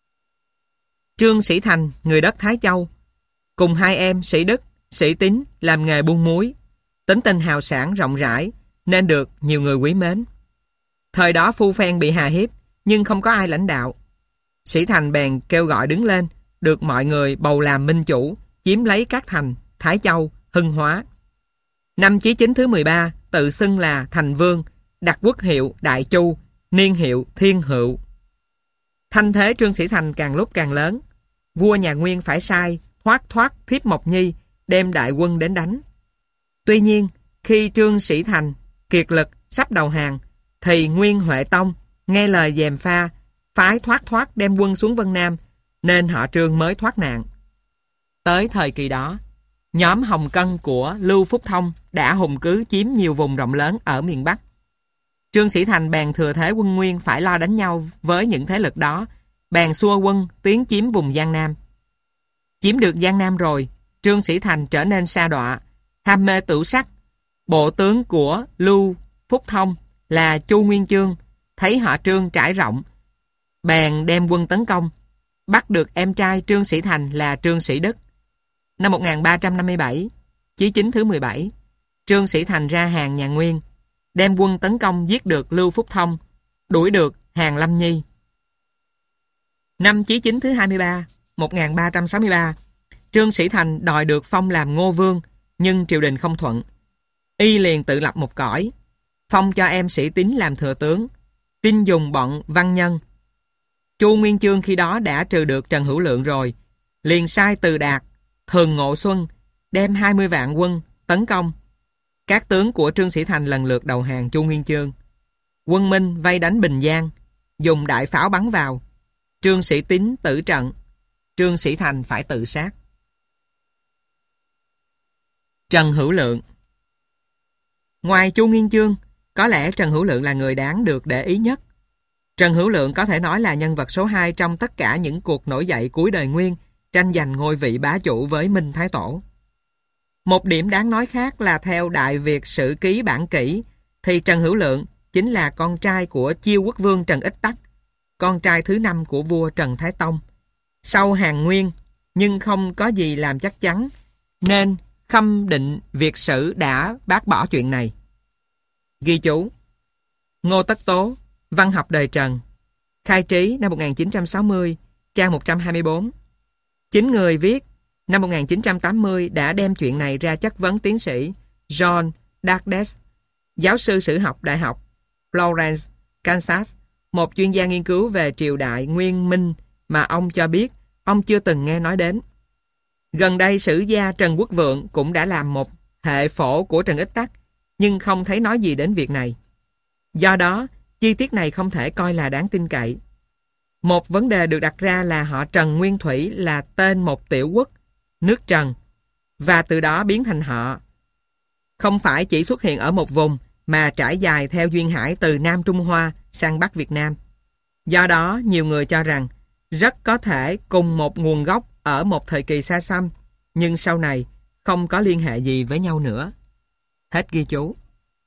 A: Trương Sĩ Thành, người đất Thái Châu, cùng hai em Sĩ Đức, Sĩ Tín làm nghề buôn muối, tính tình hào sảng rộng rãi nên được nhiều người quý mến. Thời đó Phu Phen bị hà hiếp nhưng không có ai lãnh đạo. Sĩ Thành bèn kêu gọi đứng lên, được mọi người bầu làm minh chủ, chiếm lấy các thành Thái Châu, Hưng Hóa. Năm Chí Chính thứ mười ba tự xưng là Thành Vương, đặt quốc hiệu Đại Chu, niên hiệu Thiên Hữu. Thanh thế Trương Sĩ Thành càng lúc càng lớn. Vua nhà Nguyên phải sai Thoát Thoát Thiếp Mộc Nhi đem đại quân đến đánh. Tuy nhiên, khi Trương Sĩ Thành kiệt lực sắp đầu hàng, thì Nguyên Huệ Tông nghe lời gièm pha, phái Thoát Thoát đem quân xuống Vân Nam, nên họ Trương mới thoát nạn. Tới thời kỳ đó, nhóm Hồng Cân của Lưu Phúc Thông đã hùng cứ chiếm nhiều vùng rộng lớn ở miền Bắc. Trương Sĩ Thành bèn thừa thế quân Nguyên phải lo đánh nhau với những thế lực đó, bèn xua quân tiến chiếm vùng Giang Nam. Chiếm được Giang Nam rồi, Trương Sĩ Thành trở nên sa đọa, ham mê tửu sắc. Bộ tướng của Lưu Phúc Thông là Chu Nguyên Chương thấy họ Trương trải rộng, bèn đem quân tấn công, bắt được em trai Trương Sĩ Thành là Trương Sĩ Đức. Năm một nghìn ba trăm năm mươi bảy, Chí Chính thứ mười bảy, Trương Sĩ Thành ra hàng nhà Nguyên, đem quân tấn công giết được Lưu Phúc Thông, đuổi được Hàn Lâm Nhi. Năm Chí Chính thứ hai mươi ba, một nghìn ba trăm sáu mươi ba, Trương Sĩ Thành đòi được phong làm Ngô Vương, nhưng triều đình không thuận. Y liền tự lập một cõi, phong cho em Sĩ Tín làm thừa tướng, tin dùng bọn văn nhân. Chu Nguyên Chương khi đó đã trừ được Trần Hữu Lượng rồi, liền sai Từ Đạt, Thường Ngộ Xuân đem hai mươi vạn quân tấn công. Các tướng của Trương Sĩ Thành lần lượt đầu hàng Chu Nguyên Chương. Quân Minh vây đánh Bình Giang, dùng đại pháo bắn vào. Trương Sĩ Tín tử trận, Trương Sĩ Thành phải tự sát. Trần Hữu Lượng. Ngoài Chu Nguyên Chương, có lẽ Trần Hữu Lượng là người đáng được để ý nhất. Trần Hữu Lượng có thể nói là nhân vật số hai trong tất cả những cuộc nổi dậy cuối đời Nguyên, tranh giành ngôi vị bá chủ với Minh Thái Tổ. Một điểm đáng nói khác là theo Đại Việt Sử Ký Bản Kỷ, thì Trần Hữu Lượng chính là con trai của Chiêu Quốc Vương Trần Ích Tắc, con trai thứ năm của vua Trần Thái Tông. Sau Hàn Nguyên, nhưng không có gì làm chắc chắn, nên Khâm Định Việt Sử đã bác bỏ chuyện này. Ghi chú: Ngô Tất Tố, Văn học đời Trần, Khai Trí năm một nghìn chín trăm sáu mươi, trang một trăm hai mươi tư. Chính người viết năm một nghìn chín trăm tám mươi đã đem chuyện này ra chất vấn tiến sĩ John Dardes, giáo sư sử học Đại học Lawrence, Kansas, một chuyên gia nghiên cứu về triều đại Nguyên Minh mà ông cho biết ông chưa từng nghe nói đến. Gần đây sử gia Trần Quốc Vượng cũng đã làm một hệ phổ của Trần Ích Tắc, nhưng không thấy nói gì đến việc này. Do đó, chi tiết này không thể coi là đáng tin cậy. Một vấn đề được đặt ra là họ Trần Nguyên Thủy là tên một tiểu quốc, nước Trần, và từ đó biến thành họ. Không phải chỉ xuất hiện ở một vùng, mà trải dài theo duyên hải từ Nam Trung Hoa sang Bắc Việt Nam. Do đó, nhiều người cho rằng rất có thể cùng một nguồn gốc ở một thời kỳ xa xăm, nhưng sau này không có liên hệ gì với nhau nữa. Hết ghi chú.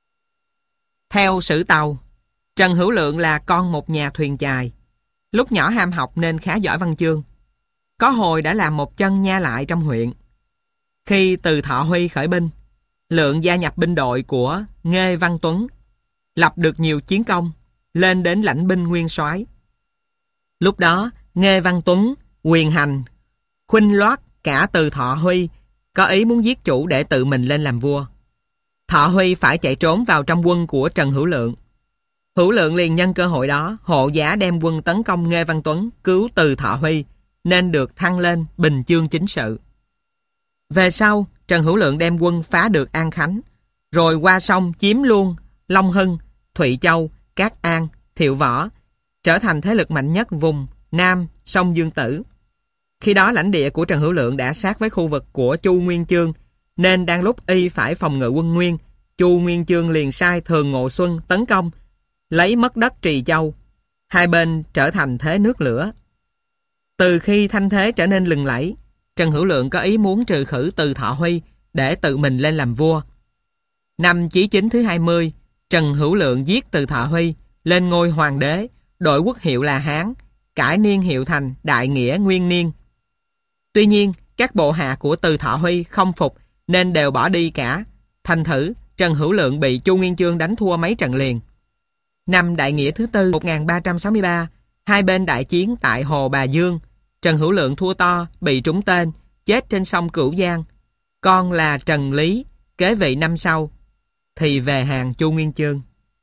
A: Theo sử tàu, Trần Hữu Lượng là con một nhà thuyền chài. Lúc nhỏ ham học nên khá giỏi văn chương. Có hồi đã làm một chân nha lại trong huyện. Khi Từ Thọ Huy khởi binh, Lượng gia nhập binh đội của Nghê Văn Tuấn, lập được nhiều chiến công, lên đến lãnh binh nguyên soái. Lúc đó, Nghê Văn Tuấn quyền hành, khuynh loát cả Từ Thọ Huy, có ý muốn giết chủ để tự mình lên làm vua. Thọ Huy phải chạy trốn vào trong quân của Trần Hữu Lượng. Hữu Lượng liền nhân cơ hội đó hộ giá đem quân tấn công Nghê Văn Tuấn, cứu Từ Thọ Huy, nên được thăng lên bình chương chính sự. Về sau, Trần Hữu Lượng đem quân phá được An Khánh, rồi qua sông chiếm luôn Long Hưng, Thụy Châu, Cát An, Thiệu Võ, trở thành thế lực mạnh nhất vùng Nam sông Dương Tử. Khi đó lãnh địa của Trần Hữu Lượng đã sát với khu vực của Chu Nguyên Chương, nên đang lúc y phải phòng ngự quân Nguyên, Chu Nguyên Chương liền sai Thường Ngộ Xuân tấn công, lấy mất đất Trì Châu. Hai bên trở thành thế nước lửa. Từ khi thanh thế trở nên lừng lẫy, Trần Hữu Lượng có ý muốn trừ khử Từ Thọ Huy để tự mình lên làm vua. Năm Chí Chính thứ hai mươi, Trần Hữu Lượng giết Từ Thọ Huy, lên ngôi hoàng đế, đổi quốc hiệu là Hán, cải niên hiệu thành Đại Nghĩa Nguyên Niên. Tuy nhiên, các bộ hạ của Từ Thọ Huy không phục nên đều bỏ đi cả. Thành thử, Trần Hữu Lượng bị Chu Nguyên Chương đánh thua mấy trận liền. Năm Đại Nghĩa thứ tư một nghìn ba trăm sáu mươi ba, hai bên đại chiến tại Hồ Bà Dương. Trần Hữu Lượng thua to, bị trúng tên, chết trên sông Cửu Giang. Con là Trần Lý, kế vị năm sau, thì về hàng Chu Nguyên Chương.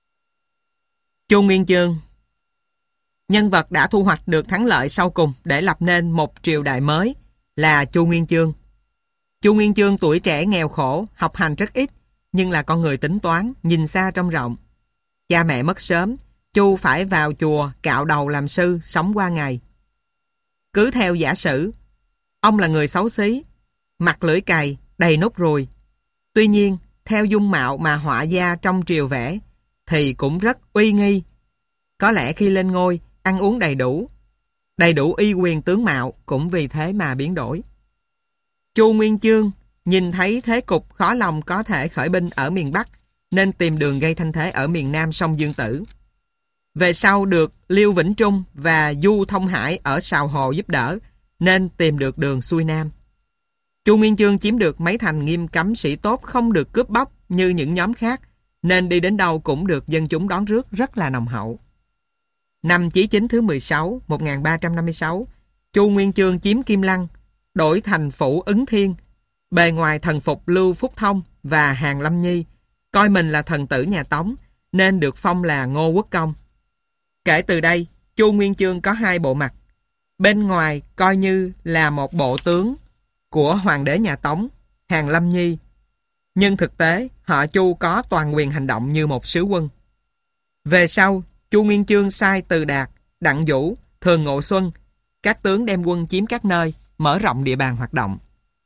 A: Chu Nguyên Chương, nhân vật đã thu hoạch được thắng lợi sau cùng để lập nên một triều đại mới, là Chu Nguyên Chương. Chu Nguyên Chương tuổi trẻ nghèo khổ, học hành rất ít, nhưng là con người tính toán, nhìn xa trông rộng. Cha mẹ mất sớm, Chu phải vào chùa cạo đầu làm sư, sống qua ngày. Cứ theo giả sử, ông là người xấu xí, mặt lưỡi cày, đầy nốt ruồi. Tuy nhiên, theo dung mạo mà họa gia trong triều vẽ, thì cũng rất uy nghi. Có lẽ khi lên ngôi, ăn uống đầy đủ, đầy đủ uy quyền tướng mạo, cũng vì thế mà biến đổi. Chu Nguyên Chương nhìn thấy thế cục khó lòng có thể khởi binh ở miền Bắc, nên tìm đường gây thanh thế ở miền Nam sông Dương Tử. Về sau được Liêu Vĩnh Trung và Du Thông Hải ở Sào Hồ giúp đỡ, nên tìm được đường xuôi Nam. Chu Nguyên Chương chiếm được mấy thành nghiêm cấm sĩ tốt không được cướp bóc như những nhóm khác, nên đi đến đâu cũng được dân chúng đón rước rất là nồng hậu. Năm Chí Chính thứ mười sáu, một nghìn ba trăm năm mươi sáu, Chu Nguyên Chương chiếm Kim Lăng, đổi thành phủ Ứng Thiên, bề ngoài thần phục Lưu Phúc Thông và Hàn Lâm Nhi, coi mình là thần tử nhà Tống, nên được phong là Ngô Quốc Công. Kể từ đây, Chu Nguyên Chương có hai bộ mặt. Bên ngoài coi như là một bộ tướng của hoàng đế nhà Tống, Hàn Lâm Nhi, nhưng thực tế họ Chu có toàn quyền hành động như một sứ quân. Về sau, Chu Nguyên Chương sai Từ Đạt, Đặng Vũ, Thường Ngộ Xuân, các tướng đem quân chiếm các nơi, mở rộng địa bàn hoạt động.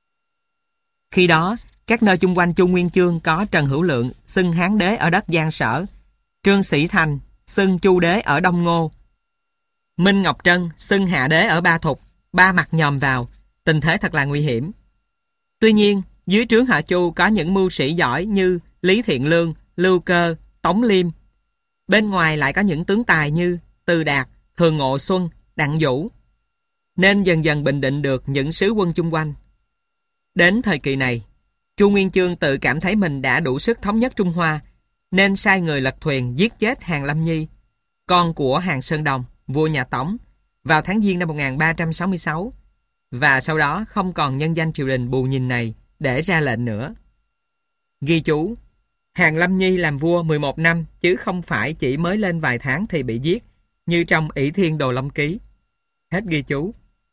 A: Khi đó, các nơi chung quanh Chu Nguyên Chương có Trần Hữu Lượng xưng Hán đế ở đất Giang Sở, Trương Sĩ Thành xưng Chu đế ở Đông Ngô, Minh Ngọc Trân xưng Hạ đế ở Ba Thục, ba mặt nhòm vào, tình thế thật là nguy hiểm. Tuy nhiên, dưới trướng họ Chu có những mưu sĩ giỏi như Lý Thiện Lương, Lưu Cơ, Tống Liêm. Bên ngoài lại có những tướng tài như Từ Đạt, Thường Ngộ Xuân, Đặng Vũ, nên dần dần bình định được những sứ quân chung quanh. Đến thời kỳ này, Chu Nguyên Chương tự cảm thấy mình đã đủ sức thống nhất Trung Hoa, nên sai người lật thuyền giết chết Hàn Lâm Nhi, con của Hàn Sơn Đồng, vua nhà Tống, vào tháng Giêng năm một nghìn ba trăm sáu mươi sáu, và sau đó không còn nhân danh triều đình bù nhìn này để ra lệnh nữa. Ghi chú: Hàn Lâm Nhi làm vua mười một năm, chứ không phải chỉ mới lên vài tháng thì bị giết, như trong Ỷ Thiên Đồ Long Ký. Hết ghi chú.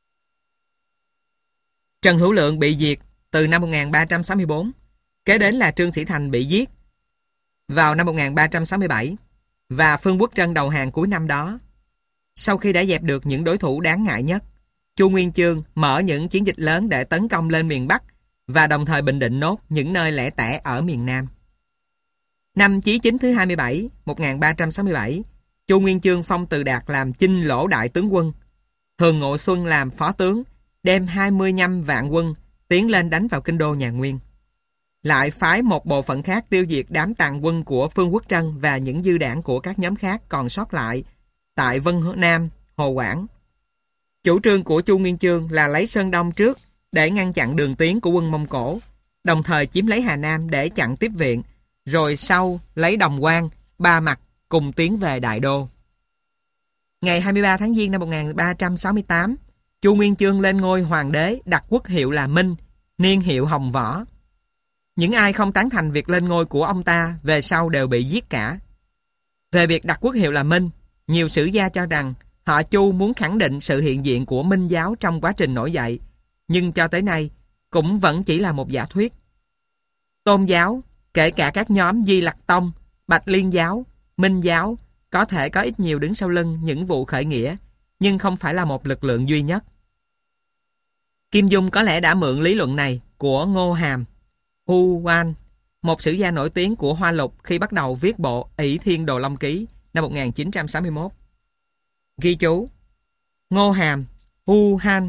A: Trần Hữu Lượng bị diệt từ năm một nghìn ba trăm sáu mươi tư, kế đến là Trương Sĩ Thành bị giết vào năm một nghìn ba trăm sáu mươi bảy, và Phương Quốc Trân đầu hàng cuối năm đó. Sau khi đã dẹp được những đối thủ đáng ngại nhất, Chu Nguyên Chương mở những chiến dịch lớn để tấn công lên miền Bắc và đồng thời bình định nốt những nơi lẻ tẻ ở miền Nam. Năm Chí Chính thứ hai mươi bảy, một nghìn ba trăm sáu mươi bảy, Chu Nguyên Chương phong Từ Đạt làm Chinh Lỗ đại tướng quân, Thường Ngộ Xuân làm phó tướng, đem hai mươi lăm vạn quân tiến lên đánh vào kinh đô nhà Nguyên. Lại phái một bộ phận khác tiêu diệt đám tàn quân của Phương Quốc Trân và những dư đảng của các nhóm khác còn sót lại tại Vân Nam, Hồ Quảng. Chủ trương của Chu Nguyên Chương là lấy Sơn Đông trước để ngăn chặn đường tiến của quân Mông Cổ, đồng thời chiếm lấy Hà Nam để chặn tiếp viện, rồi sau lấy Đồng Quan, Ba Mặt cùng tiến về Đại Đô. Ngày hai mươi ba tháng Giêng năm một nghìn ba trăm sáu mươi tám, Chu Nguyên Chương lên ngôi hoàng đế, đặt quốc hiệu là Minh, niên hiệu Hồng Võ. Những ai không tán thành việc lên ngôi của ông ta về sau đều bị giết cả. Về việc đặt quốc hiệu là Minh, nhiều sử gia cho rằng họ Chu muốn khẳng định sự hiện diện của Minh giáo trong quá trình nổi dậy, nhưng cho tới nay cũng vẫn chỉ là một giả thuyết. Tôn giáo, kể cả các nhóm Di Lặc Tông, Bạch Liên giáo, Minh giáo, có thể có ít nhiều đứng sau lưng những vụ khởi nghĩa, nhưng không phải là một lực lượng duy nhất. Kim Dung có lẽ đã mượn lý luận này của Ngô Hàm, Hu Wan, một sử gia nổi tiếng của Hoa Lục khi bắt đầu viết bộ Ỷ Thiên Đồ Long Ký năm một nghìn chín trăm sáu mươi mốt. Ghi chú: Ngô Hàm, Hu Han,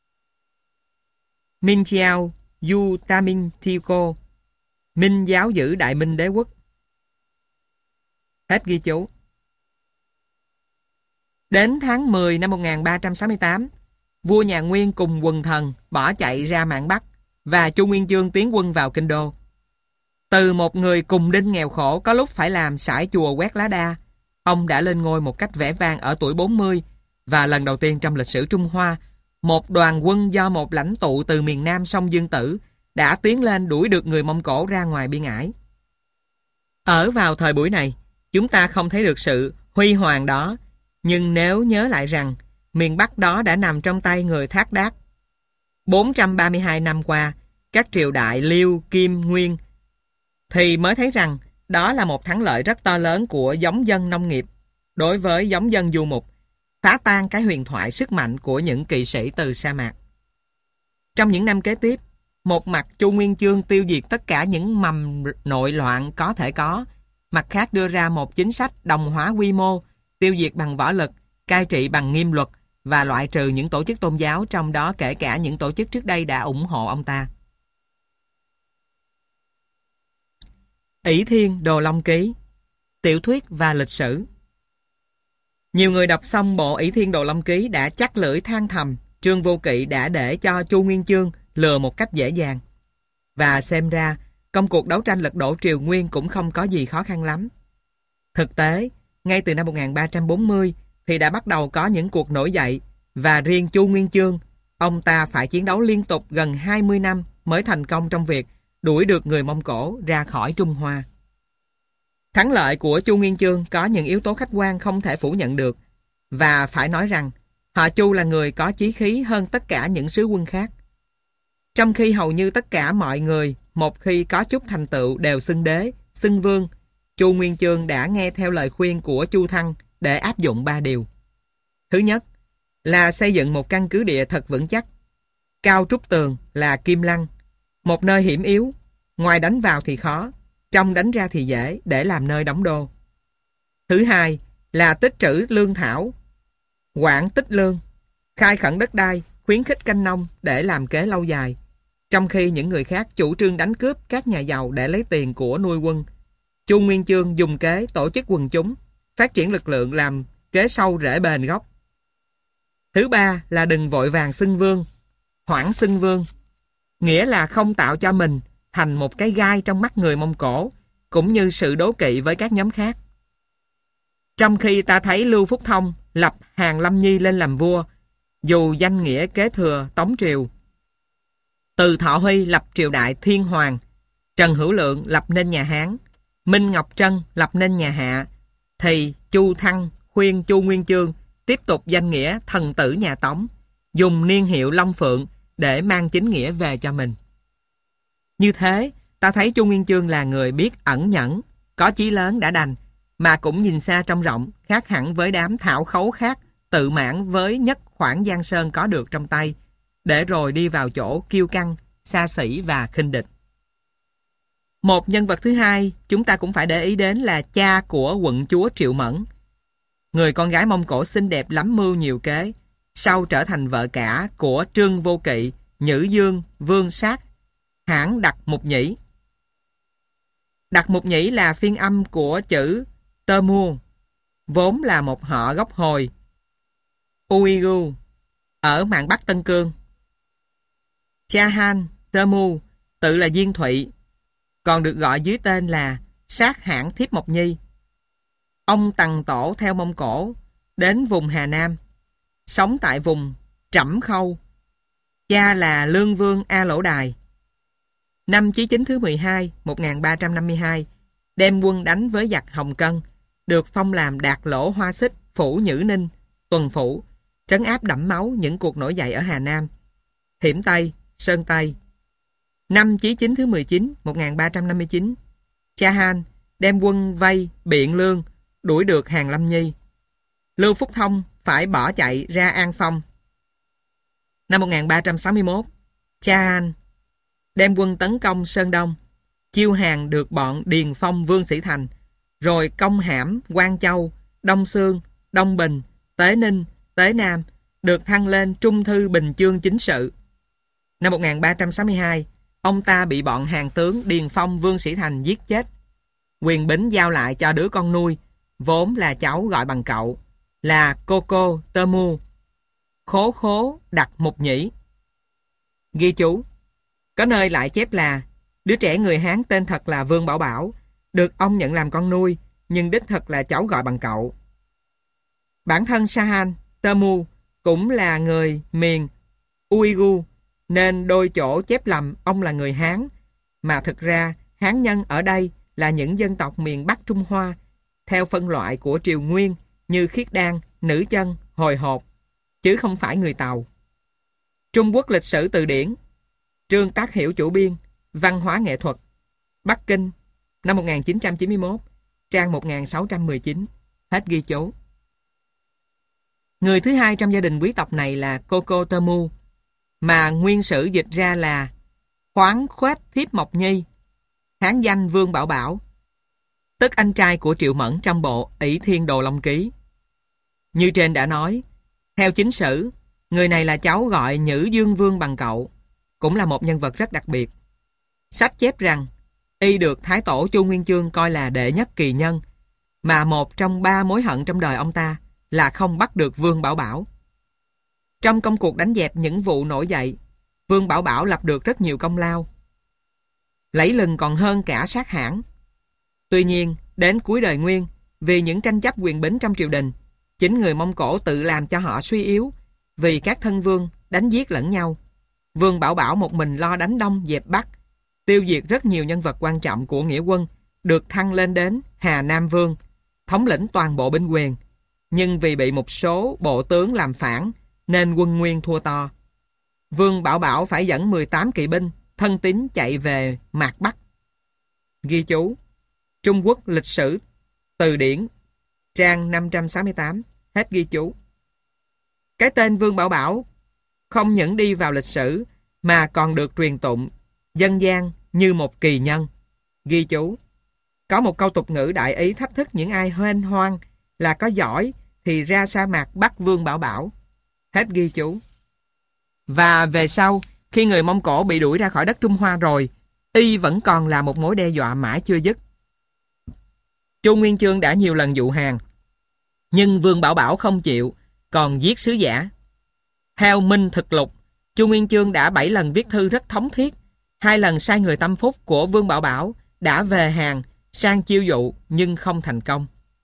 A: Minh Chiao, Yu Ta Minh Tico, Minh giáo giữ Đại Minh Đế quốc. Hết ghi chú. Đến tháng mười năm một nghìn ba trăm sáu mươi tám, vua nhà Nguyên cùng quần thần bỏ chạy ra mạn Bắc và Chu Nguyên Chương tiến quân vào kinh đô. Từ một người cùng đinh nghèo khổ có lúc phải làm sải chùa quét lá đa, ông đã lên ngôi một cách vẻ vang ở tuổi bốn mươi, và lần đầu tiên trong lịch sử Trung Hoa, một đoàn quân do một lãnh tụ từ miền Nam sông Dương Tử đã tiến lên đuổi được người Mông Cổ ra ngoài biên ải. Ở vào thời buổi này, chúng ta không thấy được sự huy hoàng đó, nhưng nếu nhớ lại rằng miền Bắc đó đã nằm trong tay người Thác Đác. bốn trăm ba mươi hai năm qua, các triều đại Liêu, Kim, Nguyên, thì mới thấy rằng đó là một thắng lợi rất to lớn của giống dân nông nghiệp đối với giống dân du mục, phá tan cái huyền thoại sức mạnh của những kỵ sĩ từ sa mạc. Trong những năm kế tiếp, một mặt Chu Nguyên Chương tiêu diệt tất cả những mầm nội loạn có thể có, mặt khác đưa ra một chính sách đồng hóa quy mô, tiêu diệt bằng võ lực, cai trị bằng nghiêm luật và loại trừ những tổ chức tôn giáo, trong đó kể cả những tổ chức trước đây đã ủng hộ ông ta. Ỷ Thiên Đồ Long Ký, tiểu thuyết và lịch sử. Nhiều người đọc xong bộ Ỷ Thiên Đồ Long Ký đã chắc lưỡi than thầm Trương Vô Kỵ đã để cho Chu Nguyên Chương lừa một cách dễ dàng. Và xem ra, công cuộc đấu tranh lật đổ triều Nguyên cũng không có gì khó khăn lắm. Thực tế, ngay từ năm một nghìn ba trăm bốn mươi thì đã bắt đầu có những cuộc nổi dậy, và riêng Chu Nguyên Chương, ông ta phải chiến đấu liên tục gần hai mươi năm mới thành công trong việc đuổi được người Mông Cổ ra khỏi Trung Hoa. Thắng lợi của Chu Nguyên Chương có những yếu tố khách quan không thể phủ nhận được, và phải nói rằng họ Chu là người có chí khí hơn tất cả những sứ quân khác. Trong khi hầu như tất cả mọi người một khi có chút thành tựu đều xưng đế, xưng vương, Chu Nguyên Chương đã nghe theo lời khuyên của Chu Thăng để áp dụng ba điều. Thứ nhất là xây dựng một căn cứ địa thật vững chắc, cao trúc tường là kim lăng, một nơi hiểm yếu, ngoài đánh vào thì khó, trong đánh ra thì dễ, để làm nơi đóng đô. Thứ hai là tích trữ lương thảo, quản tích lương, khai khẩn đất đai, khuyến khích canh nông để làm kế lâu dài, trong khi những người khác chủ trương đánh cướp các nhà giàu để lấy tiền của nuôi quân. Chu Nguyên Chương dùng kế tổ chức quần chúng, phát triển lực lượng làm kế sâu rễ bền gốc. Thứ ba là đừng vội vàng xưng vương, hoãn xưng vương, nghĩa là không tạo cho mình thành một cái gai trong mắt người Mông Cổ, cũng như sự đố kỵ với các nhóm khác. Trong khi ta thấy Lưu Phúc Thông lập Hàn Lâm Nhi lên làm vua, dù danh nghĩa kế thừa Tống Triều. Từ Thọ Huy lập triều đại Thiên Hoàng, Trần Hữu Lượng lập nên nhà Hán, Minh Ngọc Trân lập nên nhà Hạ, thì Chu Thăng khuyên Chu Nguyên Chương tiếp tục danh nghĩa thần tử nhà Tống, dùng niên hiệu Long Phượng để mang chính nghĩa về cho mình. Như thế, ta thấy Chu Nguyên Chương là người biết ẩn nhẫn, có chí lớn đã đành, mà cũng nhìn xa trông rộng, khác hẳn với đám thảo khấu khác, tự mãn với nhất khoảng giang sơn có được trong tay, để rồi đi vào chỗ kiêu căng, xa xỉ và khinh địch. Một nhân vật thứ hai chúng ta cũng phải để ý đến là cha của quận chúa Triệu Mẫn. Người con gái Mông Cổ xinh đẹp lắm mưu nhiều kế, sau trở thành vợ cả của Trương Vô Kỵ, Nhữ Dương, Vương Sát, hãng Đặt Mục Nhĩ. Đặt Mục Nhĩ là phiên âm của chữ Tơ Mu, vốn là một họ gốc Hồi, Uigu, ở mạn Bắc Tân Cương. Cha Han Tơ Mu tự là Diên Thụy, còn được gọi dưới tên là Sát hãng Thiếp Mộc Nhi. Ông Tằng Tổ theo Mông Cổ đến vùng Hà Nam, sống tại vùng Trẫm Khâu. Cha là Lương Vương A Lỗ Đài. Năm Chí Chính thứ mười hai, một nghìn ba trăm năm mươi hai, đem quân đánh với giặc Hồng Cân, được phong làm Đạt Lỗ Hoa Xích, Phủ Nhữ Ninh, Tuần Phủ, trấn áp đẫm máu những cuộc nổi dậy ở Hà Nam, Thiểm Tây, Sơn Tây. Năm Chí Chính thứ mười chín, một nghìn ba trăm năm mươi chín, cha Han đem quân vây Biện Lương, đuổi được Hàn Lâm Nhi. Lưu Phúc Thông phải bỏ chạy ra An Phong. Năm một nghìn ba trăm sáu mươi mốt, cha Han đem quân tấn công Sơn Đông, chiêu hàng được bọn Điền Phong Vương Sĩ Thành, rồi công hãm Quang Châu, Đông Xương, Đông Bình, Tế Ninh, Tế Nam, được thăng lên Trung Thư Bình Chương Chính Sự. Năm một nghìn ba trăm sáu mươi hai, ông ta bị bọn hàng tướng Điền Phong Vương Sĩ Thành giết chết. Quyền bính giao lại cho đứa con nuôi, vốn là cháu gọi bằng cậu, là Cô Cô Tơ Mu, Khố Khố Đặt Mục Nhĩ. Ghi chú, có nơi lại chép là đứa trẻ người Hán tên thật là Vương Bảo Bảo, được ông nhận làm con nuôi, nhưng đích thực là cháu gọi bằng cậu. Bản thân Sahan Tơ Mu cũng là người miền Uigu, nên đôi chỗ chép lầm ông là người Hán, mà thực ra Hán nhân ở đây là những dân tộc miền Bắc Trung Hoa, theo phân loại của Triều Nguyên như Khiết Đan, Nữ Chân, Hồi Hột, chứ không phải người Tàu. Trung Quốc Lịch Sử Từ Điển, Trương Tác Hiểu chủ biên, Văn hóa nghệ thuật, Bắc Kinh, năm một nghìn chín trăm chín mươi mốt, trang một nghìn sáu trăm mười chín. Hết ghi chú. Người thứ hai trong gia đình quý tộc này là Cô Cô Tơ Mu, mà nguyên sử dịch ra là Khoáng Khuếch Thiếp Mộc Nhi, Hán danh Vương Bảo Bảo, tức anh trai của Triệu Mẫn trong bộ Ỷ Thiên Đồ Long Ký. Như trên đã nói, theo chính sử, người này là cháu gọi Nhữ Dương Vương bằng cậu, cũng là một nhân vật rất đặc biệt. Sách chép rằng, y được Thái Tổ Chu Nguyên Chương coi là đệ nhất kỳ nhân, mà một trong ba mối hận trong đời ông ta là không bắt được Vương Bảo Bảo. Trong công cuộc đánh dẹp những vụ nổi dậy, Vương Bảo Bảo lập được rất nhiều công lao, lẫy lừng còn hơn cả Sát hãng. Tuy nhiên, đến cuối đời Nguyên, vì những tranh chấp quyền bính trong triều đình, chính người Mông Cổ tự làm cho họ suy yếu, vì các thân vương đánh giết lẫn nhau. Vương Bảo Bảo một mình lo đánh Đông dẹp Bắc, tiêu diệt rất nhiều nhân vật quan trọng của nghĩa quân, được thăng lên đến Hà Nam Vương, thống lĩnh toàn bộ binh quyền. Nhưng vì bị một số bộ tướng làm phản, nên quân Nguyên thua to. Vương Bảo Bảo phải dẫn mười tám kỵ binh, thân tín chạy về Mạc Bắc. Ghi chú, Trung Quốc Lịch Sử Từ Điển, trang năm trăm sáu mươi tám. Hết ghi chú. Cái tên Vương Bảo Bảo không những đi vào lịch sử, mà còn được truyền tụng dân gian như một kỳ nhân. Ghi chú, có một câu tục ngữ đại ý thách thức những ai hên hoang là có giỏi thì ra sa mạc bắt Vương Bảo Bảo. Hết ghi chú. Và về sau, khi người Mông Cổ bị đuổi ra khỏi đất Trung Hoa rồi, y vẫn còn là một mối đe dọa mãi chưa dứt. Chu Nguyên Chương đã nhiều lần dụ hàng, nhưng Vương Bảo Bảo không chịu, còn giết sứ giả. Theo Minh Thực Lục, Chu Nguyên Chương đã bảy lần viết thư rất thống thiết, hai lần sai người tâm phúc của Vương Bảo Bảo đã về hàng sang chiêu dụ nhưng không thành công.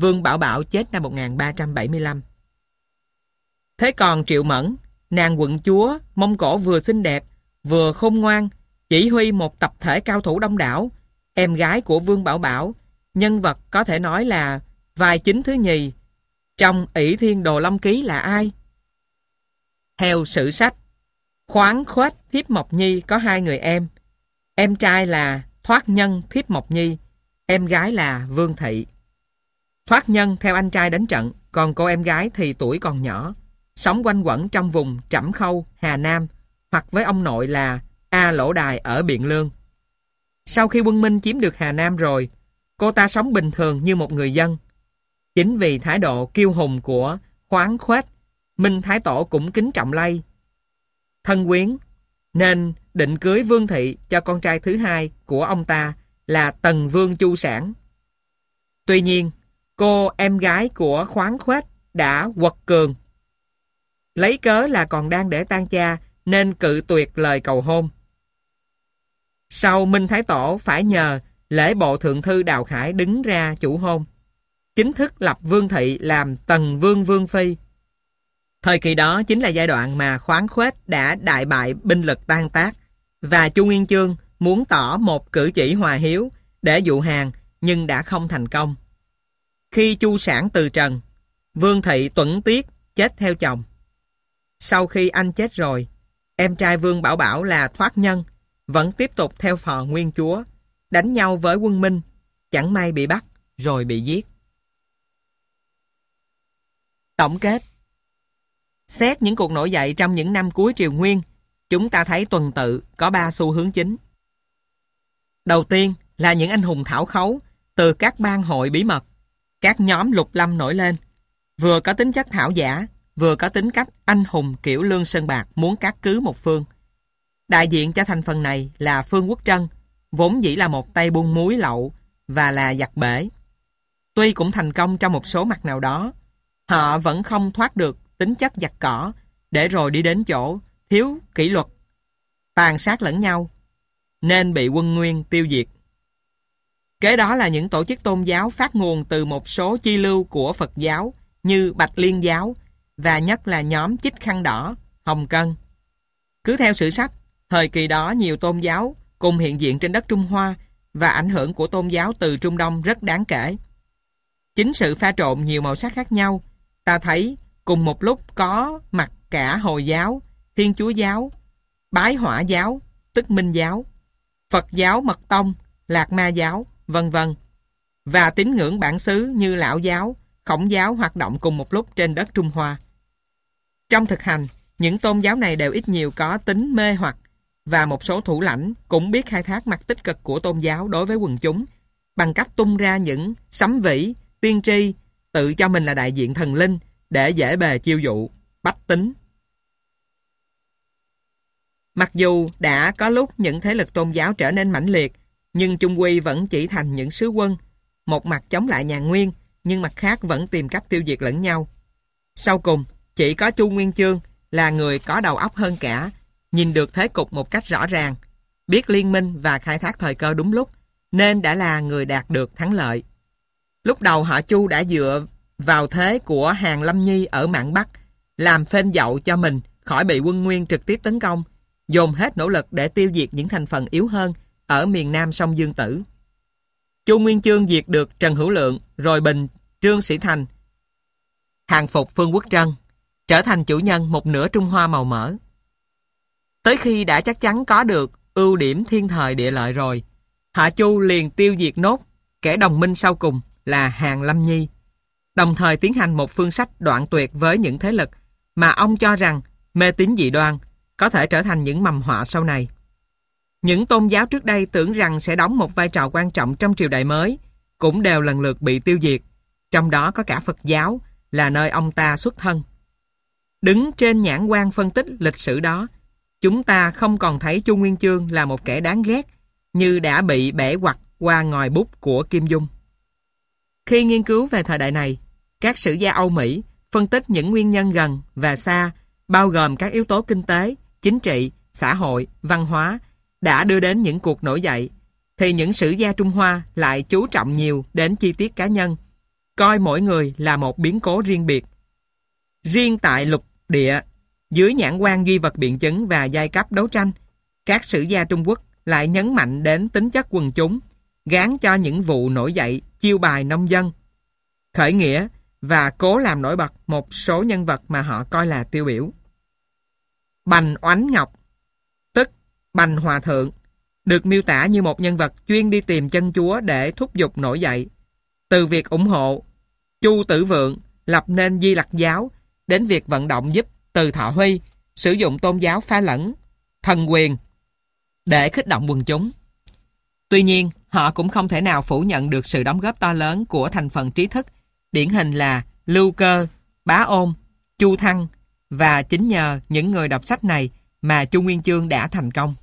A: Vương Bảo Bảo chết năm một nghìn ba trăm bảy mươi lăm. Thế còn Triệu Mẫn, nàng quận chúa Mông Cổ vừa xinh đẹp, vừa khôn ngoan, chỉ huy một tập thể cao thủ đông đảo, em gái của Vương Bảo Bảo, nhân vật có thể nói là vai chính thứ nhì trong ỷ Thiên Đồ Long Ký là ai? Theo sử sách, Khoáng Khuếch thiếp Mộc Nhi có hai người em. Em trai là Thoát Nhân thiếp Mộc Nhi, em gái là Vương Thị. Thoát Nhân theo anh trai đánh trận, còn cô em gái thì tuổi còn nhỏ, sống quanh quẩn trong vùng Trẩm Khâu, Hà Nam, hoặc với ông nội là A Lỗ Đài ở Biện Lương. Sau khi quân Minh chiếm được Hà Nam rồi, cô ta sống bình thường như một người dân. Chính vì thái độ kiêu hùng của Khoáng Khuếch, Minh Thái Tổ cũng kính trọng lây thân quyến, nên định cưới Vương Thị cho con trai thứ hai của ông ta là Tần Vương Chu Sản. Tuy nhiên, cô em gái của Khoáng Khuếch đã quật cường, lấy cớ là còn đang để tang cha nên cự tuyệt lời cầu hôn. Sau Minh Thái Tổ phải nhờ lễ bộ thượng thư Đào Khải đứng ra chủ hôn, chính thức lập Vương Thị làm Tần Vương Vương Phi. Thời kỳ đó chính là giai đoạn mà Khoáng Khuếch đã đại bại binh lực tan tác, và Chu Nguyên Chương muốn tỏ một cử chỉ hòa hiếu để dụ hàng nhưng đã không thành công. Khi Chu Sản từ trần, Vương Thị tuẫn tiết chết theo chồng. Sau khi anh chết rồi, em trai Vương Bảo Bảo là Thoát Nhân vẫn tiếp tục theo phò nguyên chúa, đánh nhau với quân Minh, chẳng may bị bắt rồi bị giết. Tổng kết. Xét những cuộc nổi dậy trong những năm cuối Triều Nguyên, chúng ta thấy tuần tự có ba xu hướng chính. Đầu tiên là những anh hùng thảo khấu từ các bang hội bí mật, các nhóm lục lâm nổi lên, vừa có tính chất thảo giả, vừa có tính cách anh hùng kiểu Lương Sơn Bạc muốn cát cứ một phương. Đại diện cho thành phần này là Phương Quốc Trân, vốn dĩ là một tay buôn muối lậu và là giặc bể. Tuy cũng thành công trong một số mặt nào đó, họ vẫn không thoát được tính chất giặc cỏ, để rồi đi đến chỗ thiếu kỷ luật, tàn sát lẫn nhau, nên bị quân Nguyên tiêu diệt. Kế đó là những tổ chức tôn giáo phát nguồn từ một số chi lưu của Phật giáo như Bạch Liên giáo, và nhất là nhóm Chích Khăn Đỏ, Hồng Cân. Cứ theo sử sách, thời kỳ đó nhiều tôn giáo cùng hiện diện trên đất Trung Hoa, và ảnh hưởng của tôn giáo từ Trung Đông rất đáng kể. Chính sự pha trộn nhiều màu sắc khác nhau, ta thấy cùng một lúc có mặt cả Hồi giáo, Thiên Chúa giáo, Bái Hỏa giáo, tức Minh giáo, Phật giáo Mật Tông, Lạc Ma giáo, vân vân, và tín ngưỡng bản xứ như Lão giáo, Khổng giáo hoạt động cùng một lúc trên đất Trung Hoa. Trong thực hành, những tôn giáo này đều ít nhiều có tính mê hoặc, và một số thủ lãnh cũng biết khai thác mặt tích cực của tôn giáo đối với quần chúng bằng cách tung ra những sấm vĩ, tiên tri, tự cho mình là đại diện thần linh để dễ bề chiêu dụ, bách tính. Mặc dù đã có lúc những thế lực tôn giáo trở nên mãnh liệt, nhưng chung quy vẫn chỉ thành những sứ quân, một mặt chống lại nhà Nguyên, nhưng mặt khác vẫn tìm cách tiêu diệt lẫn nhau. Sau cùng, chỉ có Chu Nguyên Chương là người có đầu óc hơn cả, nhìn được thế cục một cách rõ ràng, biết liên minh và khai thác thời cơ đúng lúc, nên đã là người đạt được thắng lợi. Lúc đầu họ Chu đã dựa vào thế của Hàn Lâm Nhi ở mạn Bắc, làm phên dậu cho mình khỏi bị quân Nguyên trực tiếp tấn công, dồn hết nỗ lực để tiêu diệt những thành phần yếu hơn ở miền Nam sông Dương Tử. Chu Nguyên Chương diệt được Trần Hữu Lượng, rồi bình Trương Sĩ Thành, hàng phục Phương Quốc Trân, trở thành chủ nhân một nửa Trung Hoa màu mỡ. Tới khi đã chắc chắn có được ưu điểm thiên thời địa lợi rồi, họ Chu liền tiêu diệt nốt kẻ đồng minh sau cùng là Hàn Lâm Nhi, đồng thời tiến hành một phương sách đoạn tuyệt với những thế lực mà ông cho rằng mê tín dị đoan, có thể trở thành những mầm họa sau này. Những tôn giáo trước đây tưởng rằng sẽ đóng một vai trò quan trọng trong triều đại mới, cũng đều lần lượt bị tiêu diệt, trong đó có cả Phật giáo, là nơi ông ta xuất thân. Đứng trên nhãn quan phân tích lịch sử đó, chúng ta không còn thấy Chu Nguyên Chương là một kẻ đáng ghét, như đã bị bẻ quặt qua ngòi bút của Kim Dung. Khi nghiên cứu về thời đại này, các sử gia Âu Mỹ phân tích những nguyên nhân gần và xa, bao gồm các yếu tố kinh tế, chính trị, xã hội, văn hóa, đã đưa đến những cuộc nổi dậy, thì những sử gia Trung Hoa lại chú trọng nhiều đến chi tiết cá nhân, coi mỗi người là một biến cố riêng biệt. Riêng tại lục địa, dưới nhãn quan duy vật biện chứng và giai cấp đấu tranh, các sử gia Trung Quốc lại nhấn mạnh đến tính chất quần chúng, gán cho những vụ nổi dậy chiêu bài nông dân, khởi nghĩa và cố làm nổi bật một số nhân vật mà họ coi là tiêu biểu. Bành Oánh Ngọc, tức Bành Hòa Thượng, được miêu tả như một nhân vật chuyên đi tìm chân chúa để thúc giục nổi dậy. Từ việc ủng hộ Chu Tử Vượng lập nên Di Lặc giáo đến việc vận động giúp Từ Thọ Huy sử dụng tôn giáo pha lẫn thần quyền để kích động quần chúng. Tuy nhiên, họ cũng không thể nào phủ nhận được sự đóng góp to lớn của thành phần trí thức, điển hình là Lưu Cơ, Bá Ôn, Chu Thăng, và chính nhờ những người đọc sách này mà Chu Nguyên Chương đã thành công.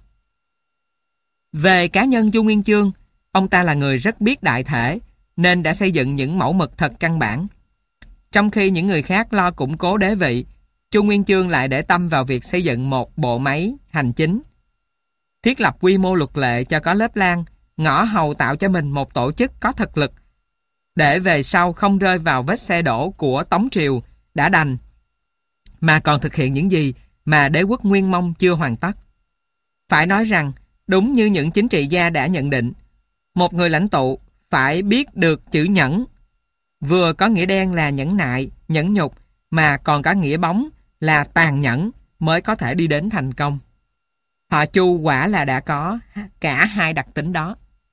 A: Về cá nhân Chu Nguyên Chương, ông ta là người rất biết đại thể, nên đã xây dựng những mẫu mực thật căn bản. Trong khi những người khác lo củng cố đế vị, Chu Nguyên Chương lại để tâm vào việc xây dựng một bộ máy hành chính, thiết lập quy mô luật lệ cho có lớp lang, ngõ hầu tạo cho mình một tổ chức có thực lực, để về sau không rơi vào vết xe đổ của Tống Triều đã đành, mà còn thực hiện những gì mà đế quốc Nguyên Mông chưa hoàn tất. Phải nói rằng, đúng như những chính trị gia đã nhận định, một người lãnh tụ phải biết được chữ nhẫn, vừa có nghĩa đen là nhẫn nại, nhẫn nhục, mà còn có nghĩa bóng là tàn nhẫn mới có thể đi đến thành công. Họ Chu quả là đã có cả hai đặc tính đó.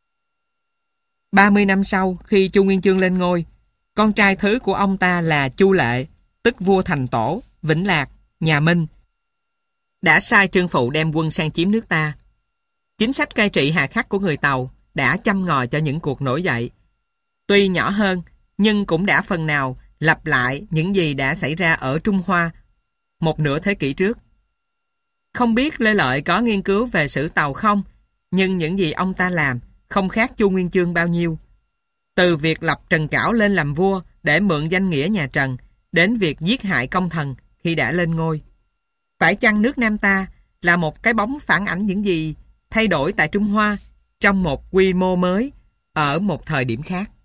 A: ba mươi năm sau, khi Chu Nguyên Chương lên ngôi, con trai thứ của ông ta là Chu Lệ, tức vua Thành Tổ, Vĩnh Lạc, nhà Minh, đã sai Trương Phụ đem quân sang chiếm nước ta. Chính sách cai trị hà khắc của người Tàu đã châm ngòi cho những cuộc nổi dậy. Tuy nhỏ hơn, nhưng cũng đã phần nào lặp lại những gì đã xảy ra ở Trung Hoa một nửa thế kỷ trước. Không biết Lê Lợi có nghiên cứu về sử Tàu không, nhưng những gì ông ta làm không khác Chu Nguyên Chương bao nhiêu. Từ việc lập Trần Cảo lên làm vua để mượn danh nghĩa nhà Trần, đến việc giết hại công thần khi đã lên ngôi. Phải chăng nước Nam ta là một cái bóng phản ảnh những gì thay đổi tại Trung Hoa trong một quy mô mới ở một thời điểm khác?